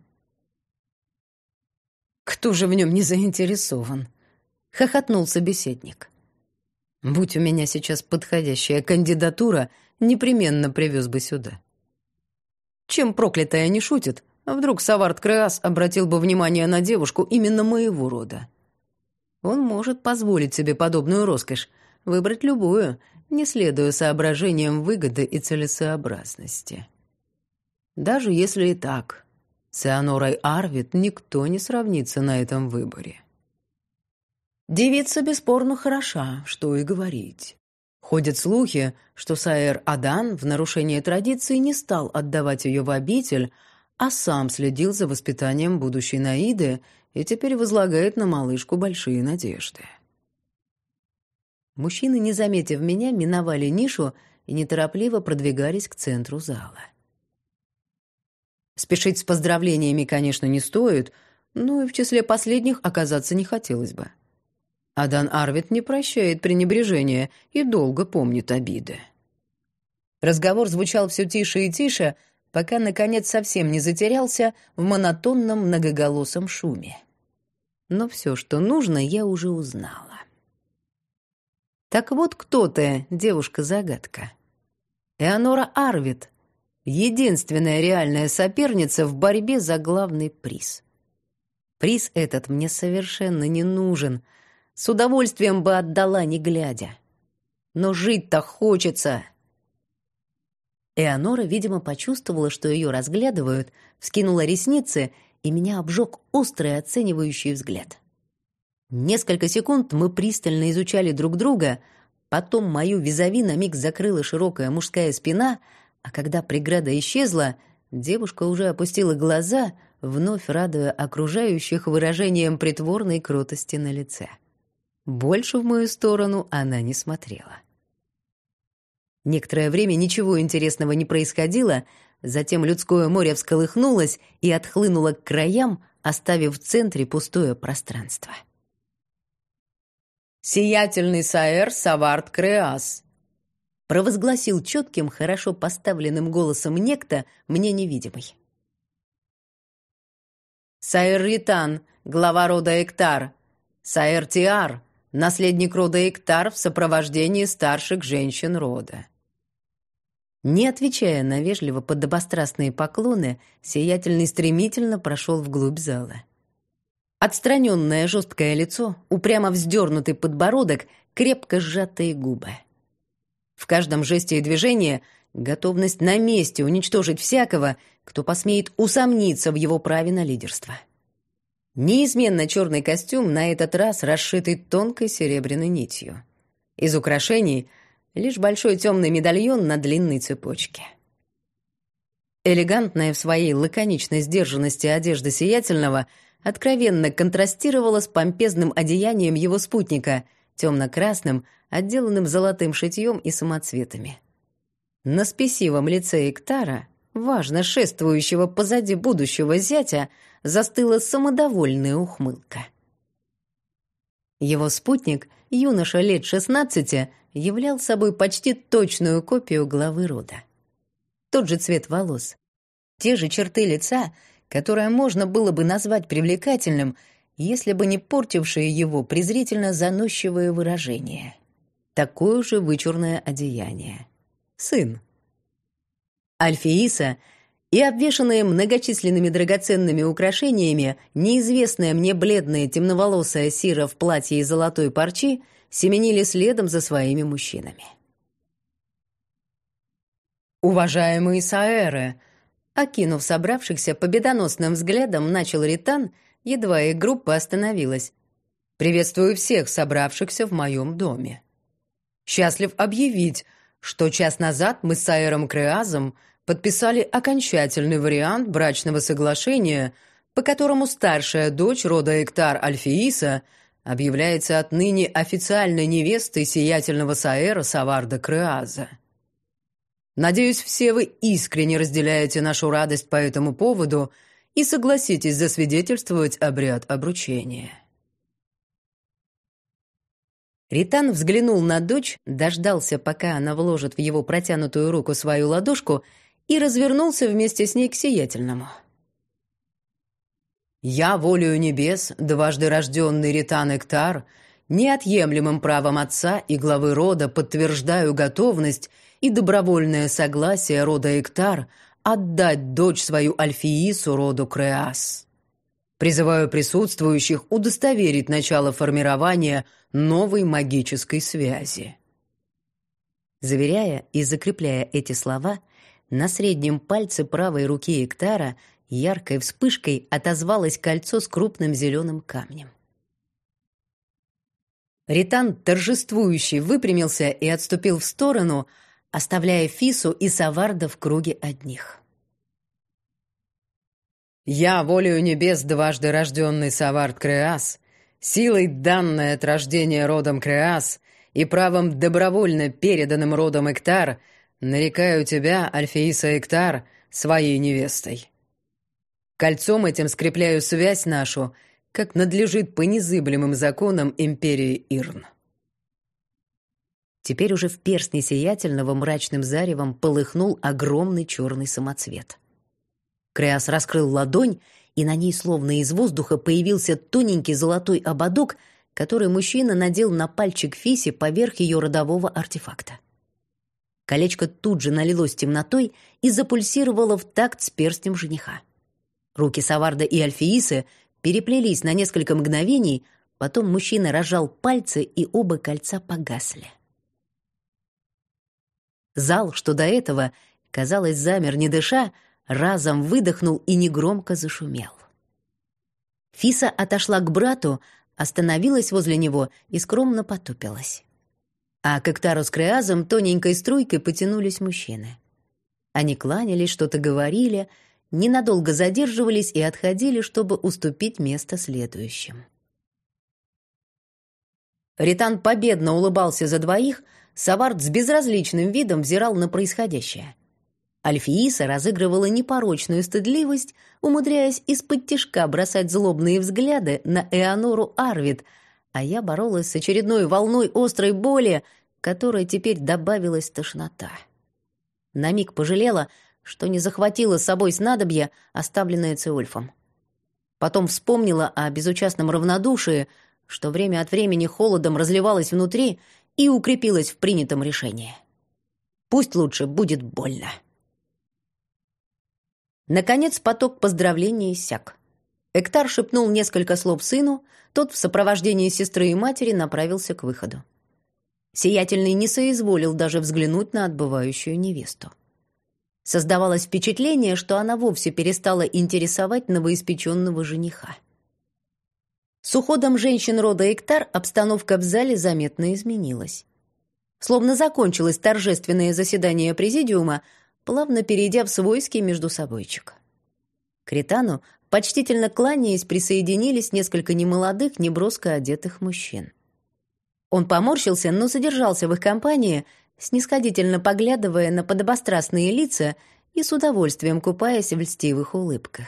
«Кто же в нем не заинтересован?» — хохотнул собеседник. «Будь у меня сейчас подходящая кандидатура, непременно привез бы сюда». Чем проклятая не шутит, вдруг Савард Круаз обратил бы внимание на девушку именно моего рода. Он может позволить себе подобную роскошь, выбрать любую, не следуя соображениям выгоды и целесообразности. Даже если и так, с Эонорой Арвид никто не сравнится на этом выборе. Девица бесспорно хороша, что и говорить. Ходят слухи, что Саэр Адан в нарушение традиции не стал отдавать ее в обитель, а сам следил за воспитанием будущей Наиды и теперь возлагает на малышку большие надежды. Мужчины, не заметив меня, миновали нишу и неторопливо продвигались к центру зала. Спешить с поздравлениями, конечно, не стоит, но и в числе последних оказаться не хотелось бы. Адан Арвид не прощает пренебрежения и долго помнит обиды. Разговор звучал все тише и тише, пока, наконец, совсем не затерялся в монотонном многоголосом шуме. Но все, что нужно, я уже узнала. Так вот кто ты, девушка-загадка. Эонора Арвид — единственная реальная соперница в борьбе за главный приз. Приз этот мне совершенно не нужен. С удовольствием бы отдала, не глядя. Но жить-то хочется. Эонора, видимо, почувствовала, что ее разглядывают, вскинула ресницы, и меня обжег острый оценивающий взгляд. Несколько секунд мы пристально изучали друг друга, потом мою визави на миг закрыла широкая мужская спина, а когда преграда исчезла, девушка уже опустила глаза, вновь радуя окружающих выражением притворной кротости на лице. Больше в мою сторону она не смотрела. Некоторое время ничего интересного не происходило, затем людское море всколыхнулось и отхлынуло к краям, оставив в центре пустое пространство. «Сиятельный Саэр Савард Креас», — провозгласил четким, хорошо поставленным голосом некто, мне невидимый. «Саэр Ритан, глава рода Эктар, Саэр Тиар, наследник рода Эктар в сопровождении старших женщин рода». Не отвечая на вежливо подобострастные поклоны, сиятельный стремительно прошел вглубь зала. Отстраненное жесткое лицо, упрямо вздернутый подбородок, крепко сжатые губы. В каждом жесте и движении готовность на месте уничтожить всякого, кто посмеет усомниться в его праве на лидерство. Неизменно черный костюм, на этот раз расшитый тонкой серебряной нитью. Из украшений — лишь большой темный медальон на длинной цепочке. Элегантная в своей лаконичной сдержанности одежда сиятельного откровенно контрастировала с помпезным одеянием его спутника, темно-красным, отделанным золотым шитьем и самоцветами. На спесивом лице Эктара, важно шествующего позади будущего зятя, застыла самодовольная ухмылка. Его спутник, юноша лет шестнадцати, являл собой почти точную копию главы рода. Тот же цвет волос, те же черты лица, которые можно было бы назвать привлекательным, если бы не портившие его презрительно заносчивое выражение. Такое же вычурное одеяние. Сын. Альфеиса и обвешанная многочисленными драгоценными украшениями неизвестная мне бледная темноволосая Сира в платье из золотой парчи семенили следом за своими мужчинами. «Уважаемые Саэры!» Окинув собравшихся победоносным взглядом, начал Ритан, едва их группа остановилась. «Приветствую всех собравшихся в моем доме. Счастлив объявить, что час назад мы с Саэром Креазом подписали окончательный вариант брачного соглашения, по которому старшая дочь рода Эктар Альфеиса объявляется отныне официальной невестой сиятельного Саэра Саварда Креаза. Надеюсь, все вы искренне разделяете нашу радость по этому поводу и согласитесь засвидетельствовать обряд обручения». Ритан взглянул на дочь, дождался, пока она вложит в его протянутую руку свою ладошку, и развернулся вместе с ней к сиятельному. «Я, волею небес, дважды рожденный Ритан Эктар, неотъемлемым правом отца и главы рода подтверждаю готовность и добровольное согласие рода Эктар отдать дочь свою Альфеису роду Креас. Призываю присутствующих удостоверить начало формирования новой магической связи». Заверяя и закрепляя эти слова, на среднем пальце правой руки Эктара яркой вспышкой отозвалось кольцо с крупным зеленым камнем. Ритан торжествующе выпрямился и отступил в сторону, оставляя Фису и Саварда в круге одних. «Я, волею небес, дважды рожденный Савард Креас, силой данной от рождения родом Креас и правом добровольно переданным родом Эктар, нарекаю тебя, Альфеиса Эктар, своей невестой. Кольцом этим скрепляю связь нашу, как надлежит по незыблемым законам империи Ирн». Теперь уже в перстне сиятельного мрачным заревом полыхнул огромный черный самоцвет. Креас раскрыл ладонь, и на ней словно из воздуха появился тоненький золотой ободок, который мужчина надел на пальчик Фиси поверх ее родового артефакта. Колечко тут же налилось темнотой и запульсировало в такт с перстнем жениха. Руки Саварда и Альфеисы переплелись на несколько мгновений, потом мужчина разжал пальцы, и оба кольца погасли. Зал, что до этого казалось, замер, не дыша, разом выдохнул и негромко зашумел. Фиса отошла к брату, остановилась возле него и скромно потупилась. А к Эктару с Креазом тоненькой струйкой потянулись мужчины. Они кланялись, что-то говорили, ненадолго задерживались и отходили, чтобы уступить место следующим. Ритан победно улыбался за двоих, Саварт с безразличным видом взирал на происходящее. Альфииса разыгрывала непорочную стыдливость, умудряясь из-под тишка бросать злобные взгляды на Эонору Арвид, а я боролась с очередной волной острой боли, которой теперь добавилась тошнота. На миг пожалела, что не захватила с собой снадобье, оставленное Цеульфом. Потом вспомнила о безучастном равнодушии, что время от времени холодом разливалось внутри, и укрепилась в принятом решении. Пусть лучше будет больно. Наконец поток поздравлений иссяк. Эктар шепнул несколько слов сыну, тот в сопровождении сестры и матери направился к выходу. Сиятельный не соизволил даже взглянуть на отбывающую невесту. Создавалось впечатление, что она вовсе перестала интересовать новоиспеченного жениха. С уходом женщин рода Эктар обстановка в зале заметно изменилась. Словно закончилось торжественное заседание президиума, плавно перейдя в свойский междусобойчик. К Ритану, почтительно кланяясь, присоединились несколько немолодых, неброско одетых мужчин. Он поморщился, но задержался в их компании, снисходительно поглядывая на подобострастные лица и с удовольствием купаясь в льстивых улыбках.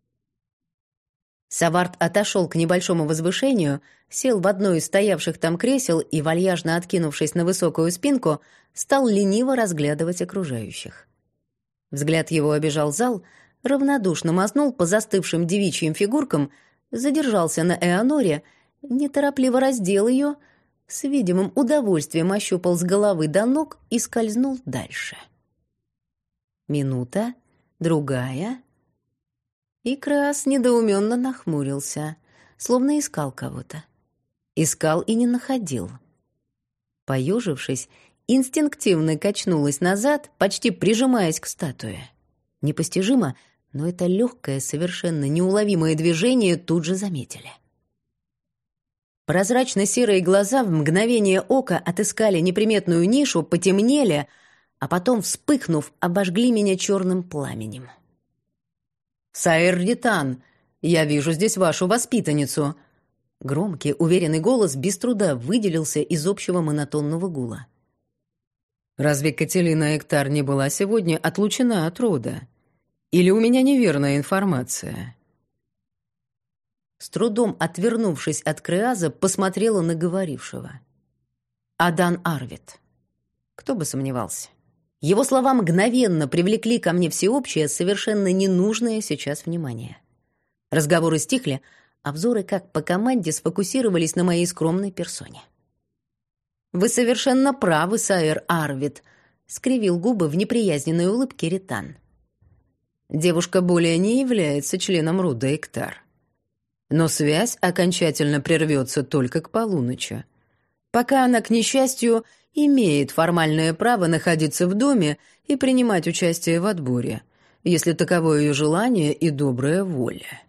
Саварт отошел к небольшому возвышению, сел в одно из стоявших там кресел и, вальяжно откинувшись на высокую спинку, стал лениво разглядывать окружающих. Взгляд его обежал зал, равнодушно мазнул по застывшим девичьим фигуркам, задержался на Эоноре, неторопливо раздел ее, с видимым удовольствием ощупал с головы до ног и скользнул дальше. Минута, другая, и Крас недоуменно нахмурился, словно искал кого-то. Искал и не находил. Поежившись, инстинктивно качнулась назад, почти прижимаясь к статуе. Непостижимо, но это легкое, совершенно неуловимое движение тут же заметили. Прозрачно-серые глаза в мгновение ока отыскали неприметную нишу, потемнели, а потом, вспыхнув, обожгли меня черным пламенем. «Саэр Ритан, я вижу здесь вашу воспитанницу!» Громкий, уверенный голос без труда выделился из общего монотонного гула. «Разве Кателина Эктар не была сегодня отлучена от рода? Или у меня неверная информация?» С трудом отвернувшись от Креаза, посмотрела на говорившего. Адан Арвид. Кто бы сомневался. Его слова мгновенно привлекли ко мне всеобщее, совершенно ненужное сейчас внимание. Разговоры стихли, а взоры, как по команде, сфокусировались на моей скромной персоне. «Вы совершенно правы, Саэр Арвид», — скривил губы в неприязненной улыбке Ритан. «Девушка более не является членом рода Эктар. Но связь окончательно прервется только к полуночи. Пока она, к несчастью, имеет формальное право находиться в доме и принимать участие в отборе, если таково ее желание и добрая воля».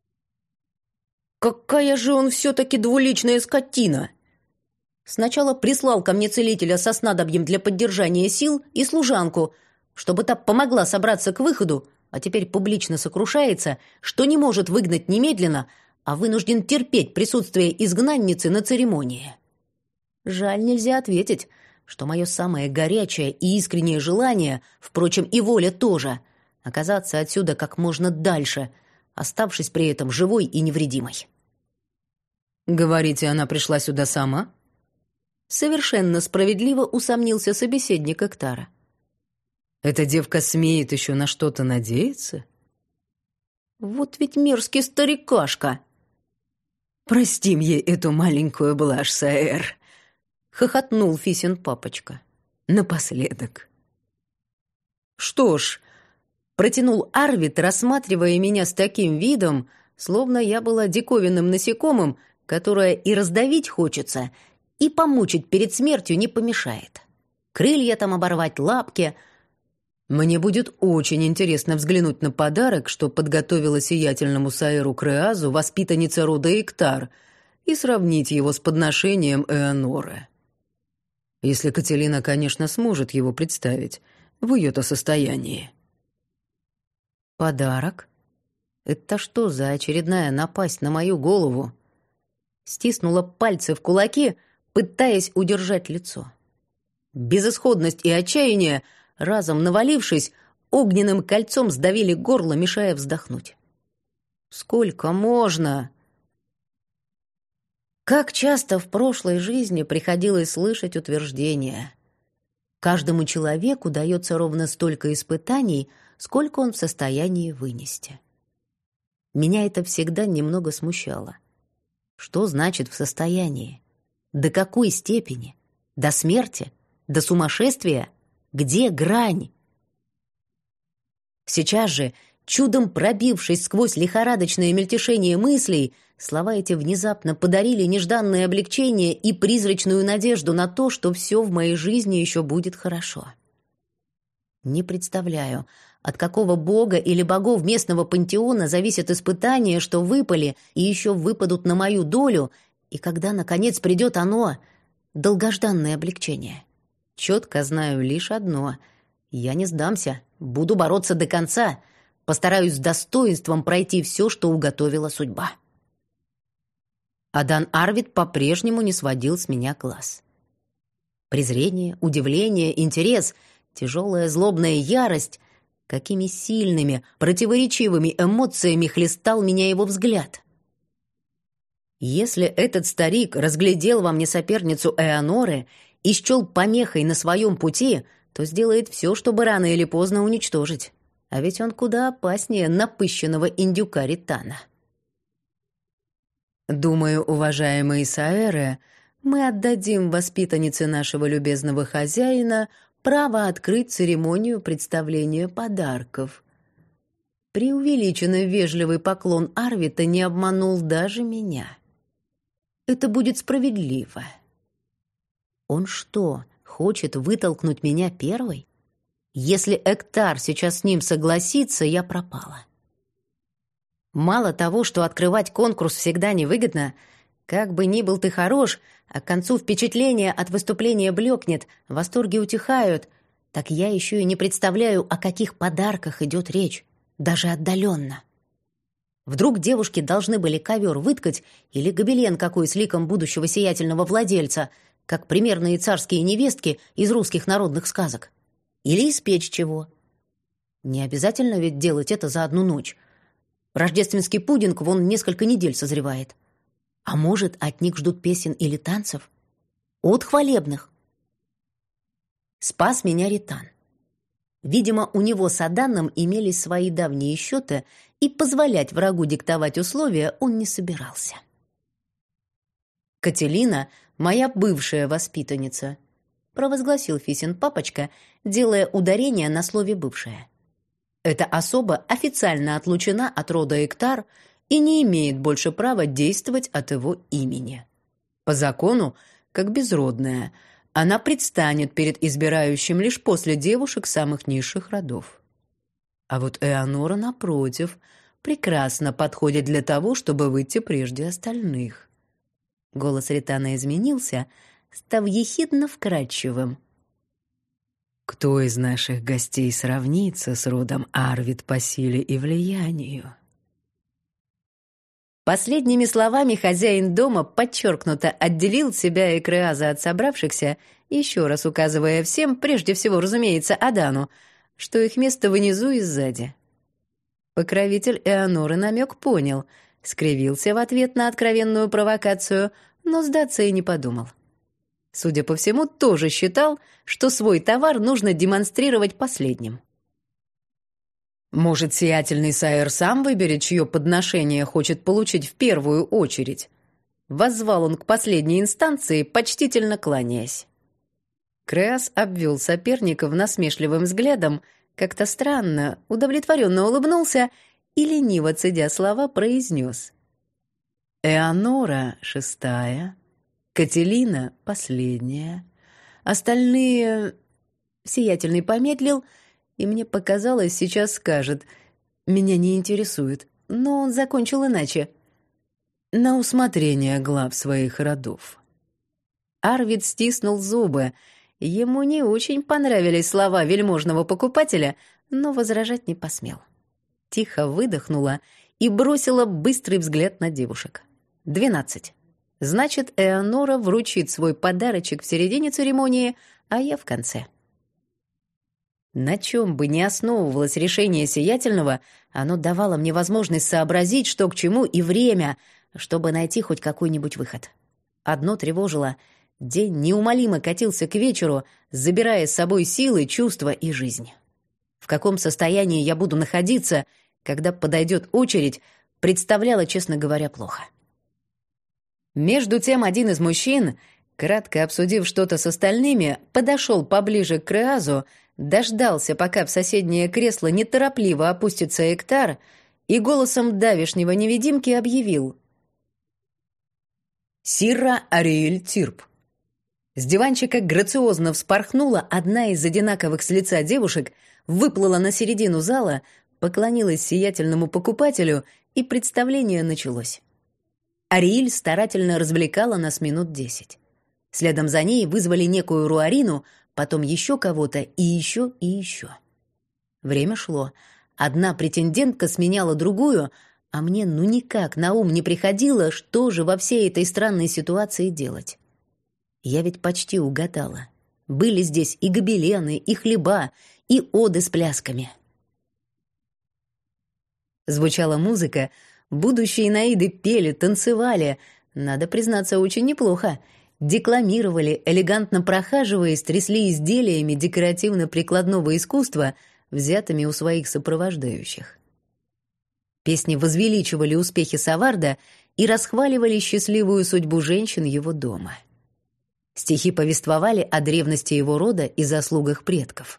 «Какая же он все-таки двуличная скотина!» Сначала прислал ко мне целителя со снадобьем для поддержания сил и служанку, чтобы та помогла собраться к выходу, а теперь публично сокрушается, что не может выгнать немедленно, а вынужден терпеть присутствие изгнанницы на церемонии. Жаль, нельзя ответить, что мое самое горячее и искреннее желание, впрочем, и воля тоже, оказаться отсюда как можно дальше, оставшись при этом живой и невредимой. «Говорите, она пришла сюда сама?» Совершенно справедливо усомнился собеседник Эктара. «Эта девка смеет еще на что-то надеяться?» «Вот ведь мерзкий старикашка!» «Простим ей эту маленькую блажь, Саэр!» — хохотнул Фисин папочка. «Напоследок». «Что ж», — протянул Арвид, рассматривая меня с таким видом, словно я была диковинным насекомым, которое и раздавить хочется, и помучить перед смертью не помешает. Крылья там оборвать, лапки. Мне будет очень интересно взглянуть на подарок, что подготовила сиятельному Саэру Креазу воспитанница рода Иктар, и сравнить его с подношением Эоноры. Если Кателина, конечно, сможет его представить в ее-то состоянии. Подарок? Это что за очередная напасть на мою голову? Стиснула пальцы в кулаки, пытаясь удержать лицо. Безысходность и отчаяние, разом навалившись, огненным кольцом сдавили горло, мешая вздохнуть. Сколько можно? Как часто в прошлой жизни приходилось слышать утверждение: каждому человеку дается ровно столько испытаний, сколько он в состоянии вынести. Меня это всегда немного смущало. Что значит «в состоянии»? До какой степени? До смерти? До сумасшествия? Где грань? Сейчас же, чудом пробившись сквозь лихорадочное мельтешение мыслей, слова эти внезапно подарили нежданное облегчение и призрачную надежду на то, что все в моей жизни еще будет хорошо. Не представляю, от какого бога или богов местного пантеона зависят испытания, что выпали и еще выпадут на мою долю, и когда, наконец, придет оно, долгожданное облегчение. Четко знаю лишь одно: я не сдамся, буду бороться до конца, постараюсь с достоинством пройти все, что уготовила судьба. Адан Арвид по-прежнему не сводил с меня глаз. Презрение, удивление, интерес, тяжелая злобная ярость — какими сильными, противоречивыми эмоциями хлестал меня его взгляд. Если этот старик разглядел во мне соперницу Эоноры и счел помехой на своем пути, то сделает все, чтобы рано или поздно уничтожить. А ведь он куда опаснее напыщенного индюка Ритана. Думаю, уважаемые Саэры, мы отдадим воспитаннице нашего любезного хозяина право открыть церемонию представления подарков. Преувеличенно вежливый поклон Арвита не обманул даже меня. Это будет справедливо. Он что, хочет вытолкнуть меня первой? Если Эктар сейчас с ним согласится, я пропала. Мало того, что открывать конкурс всегда невыгодно, как бы ни был ты хорош, а к концу впечатление от выступления блекнет, восторги утихают, так я еще и не представляю, о каких подарках идет речь, даже отдаленно. Вдруг девушки должны были ковер выткать или гобелен какой с ликом будущего сиятельного владельца, как примерные царские невестки из русских народных сказок. Или испечь чего. Не обязательно ведь делать это за одну ночь. Рождественский пудинг вон несколько недель созревает. А может, от них ждут песен или танцев? От хвалебных. Спас меня Ритан. Видимо, у него с Аданом имелись свои давние счеты, и позволять врагу диктовать условия он не собирался. «Кателина — моя бывшая воспитанница», — провозгласил Фисин папочка, делая ударение на слове «бывшая». «Эта особа официально отлучена от рода Иктар и не имеет больше права действовать от его имени. По закону, как безродная, она предстанет перед избирающим лишь после девушек самых низших родов. А вот Эонора, напротив, прекрасно подходит для того, чтобы выйти прежде остальных». Голос Ритана изменился, став ехидно вкрадчивым. «Кто из наших гостей сравнится с родом Арвид по силе и влиянию?» Последними словами хозяин дома подчеркнуто отделил себя и Креаза от собравшихся, еще раз указывая всем, прежде всего, разумеется, Адану, что их место внизу и сзади. Покровитель Эоноры намек понял, скривился в ответ на откровенную провокацию, но сдаться и не подумал. Судя по всему, тоже считал, что свой товар нужно демонстрировать последним. Может, сиятельный Саэр сам выберет, чье подношение хочет получить в первую очередь? Воззвал он к последней инстанции, почтительно кланяясь. Креас обвел соперников насмешливым взглядом, как-то странно, удовлетворенно улыбнулся и, лениво цедя слова, произнес: «Эонора — шестая, Кателина — последняя, остальные...» Сиятельный помедлил и мне показалось, сейчас скажет: «Меня не интересует», но он закончил иначе: «На усмотрение глав своих родов». Арвид стиснул зубы. Ему не очень понравились слова вельможного покупателя, но возражать не посмел. Тихо выдохнула и бросила быстрый взгляд на девушек. «Двенадцать. Значит, Эонора вручит свой подарочек в середине церемонии, а я в конце». На чем бы ни основывалось решение Сиятельного, оно давало мне возможность сообразить, что к чему, и время, чтобы найти хоть какой-нибудь выход. Одно тревожило — день неумолимо катился к вечеру, забирая с собой силы, чувства и жизнь. В каком состоянии я буду находиться, когда подойдет очередь, представляла, честно говоря, плохо. Между тем один из мужчин, кратко обсудив что-то с остальными, подошел поближе к Креазу, дождался, пока в соседнее кресло неторопливо опустится Эктар, и голосом давешнего невидимки объявил: «Сира Ариэль Тирп». С диванчика грациозно вспорхнула одна из одинаковых с лица девушек, выплыла на середину зала, поклонилась сиятельному покупателю, и представление началось. Ариэль старательно развлекала нас минут десять. Следом за ней вызвали некую Руарину, потом еще кого-то и еще и еще. Время шло. Одна претендентка сменяла другую, а мне ну никак на ум не приходило, что же во всей этой странной ситуации делать. Я ведь почти угадала. Были здесь и гобелены, и хлеба, и оды с плясками. Звучала музыка, будущие наиды пели, танцевали, надо признаться, очень неплохо. Декламировали, элегантно прохаживаясь, трясли изделиями декоративно-прикладного искусства, взятыми у своих сопровождающих. Песни возвеличивали успехи Саварда и расхваливали счастливую судьбу женщин его дома. Стихи повествовали о древности его рода и заслугах предков.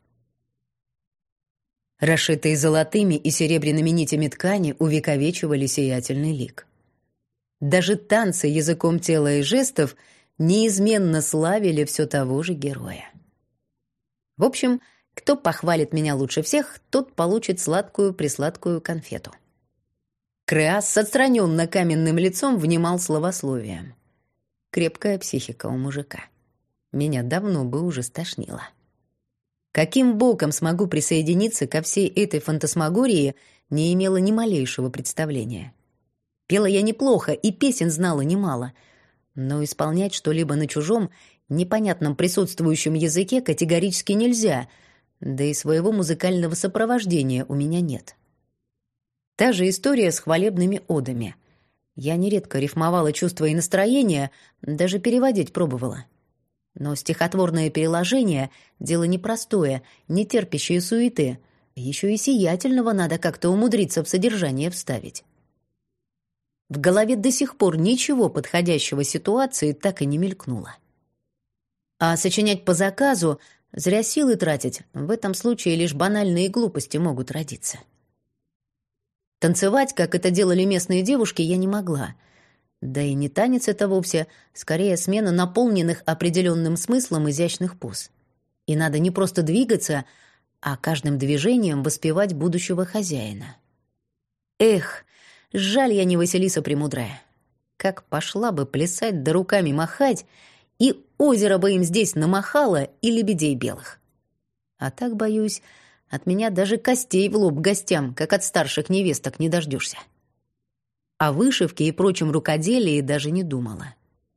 Расшитые золотыми и серебряными нитями ткани увековечивали сиятельный лик. Даже танцы языком тела и жестов неизменно славили все того же героя. В общем, кто похвалит меня лучше всех, тот получит сладкую-присладкую конфету. Креас с отстраненно каменным лицом внимал словословием. Крепкая психика у мужика. Меня давно бы уже стошнило. Каким боком смогу присоединиться ко всей этой фантасмагории, не имела ни малейшего представления. Пела я неплохо и песен знала немало, но исполнять что-либо на чужом, непонятном присутствующем языке категорически нельзя, да и своего музыкального сопровождения у меня нет. Та же история с хвалебными одами. Я нередко рифмовала чувства и настроения, даже переводить пробовала. Но стихотворное переложение — дело непростое, не терпящее суеты. Еще и сиятельного надо как-то умудриться в содержание вставить. В голове до сих пор ничего подходящего ситуации так и не мелькнуло. А сочинять по заказу, зря силы тратить, в этом случае лишь банальные глупости могут родиться. Танцевать, как это делали местные девушки, я не могла. Да и не танец это вовсе, скорее смена наполненных определенным смыслом изящных поз. И надо не просто двигаться, а каждым движением воспевать будущего хозяина. Эх, жаль, я не Василиса Премудрая. Как пошла бы плясать да руками махать, и озеро бы им здесь намахало, и лебедей белых. А так, боюсь, от меня даже костей в лоб гостям, как от старших невесток, не дождешься. О вышивке и прочем рукоделии даже не думала.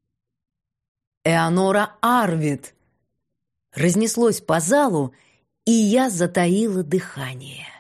«Эонора Арвид!» Разнеслось по залу, и я затаила дыхание.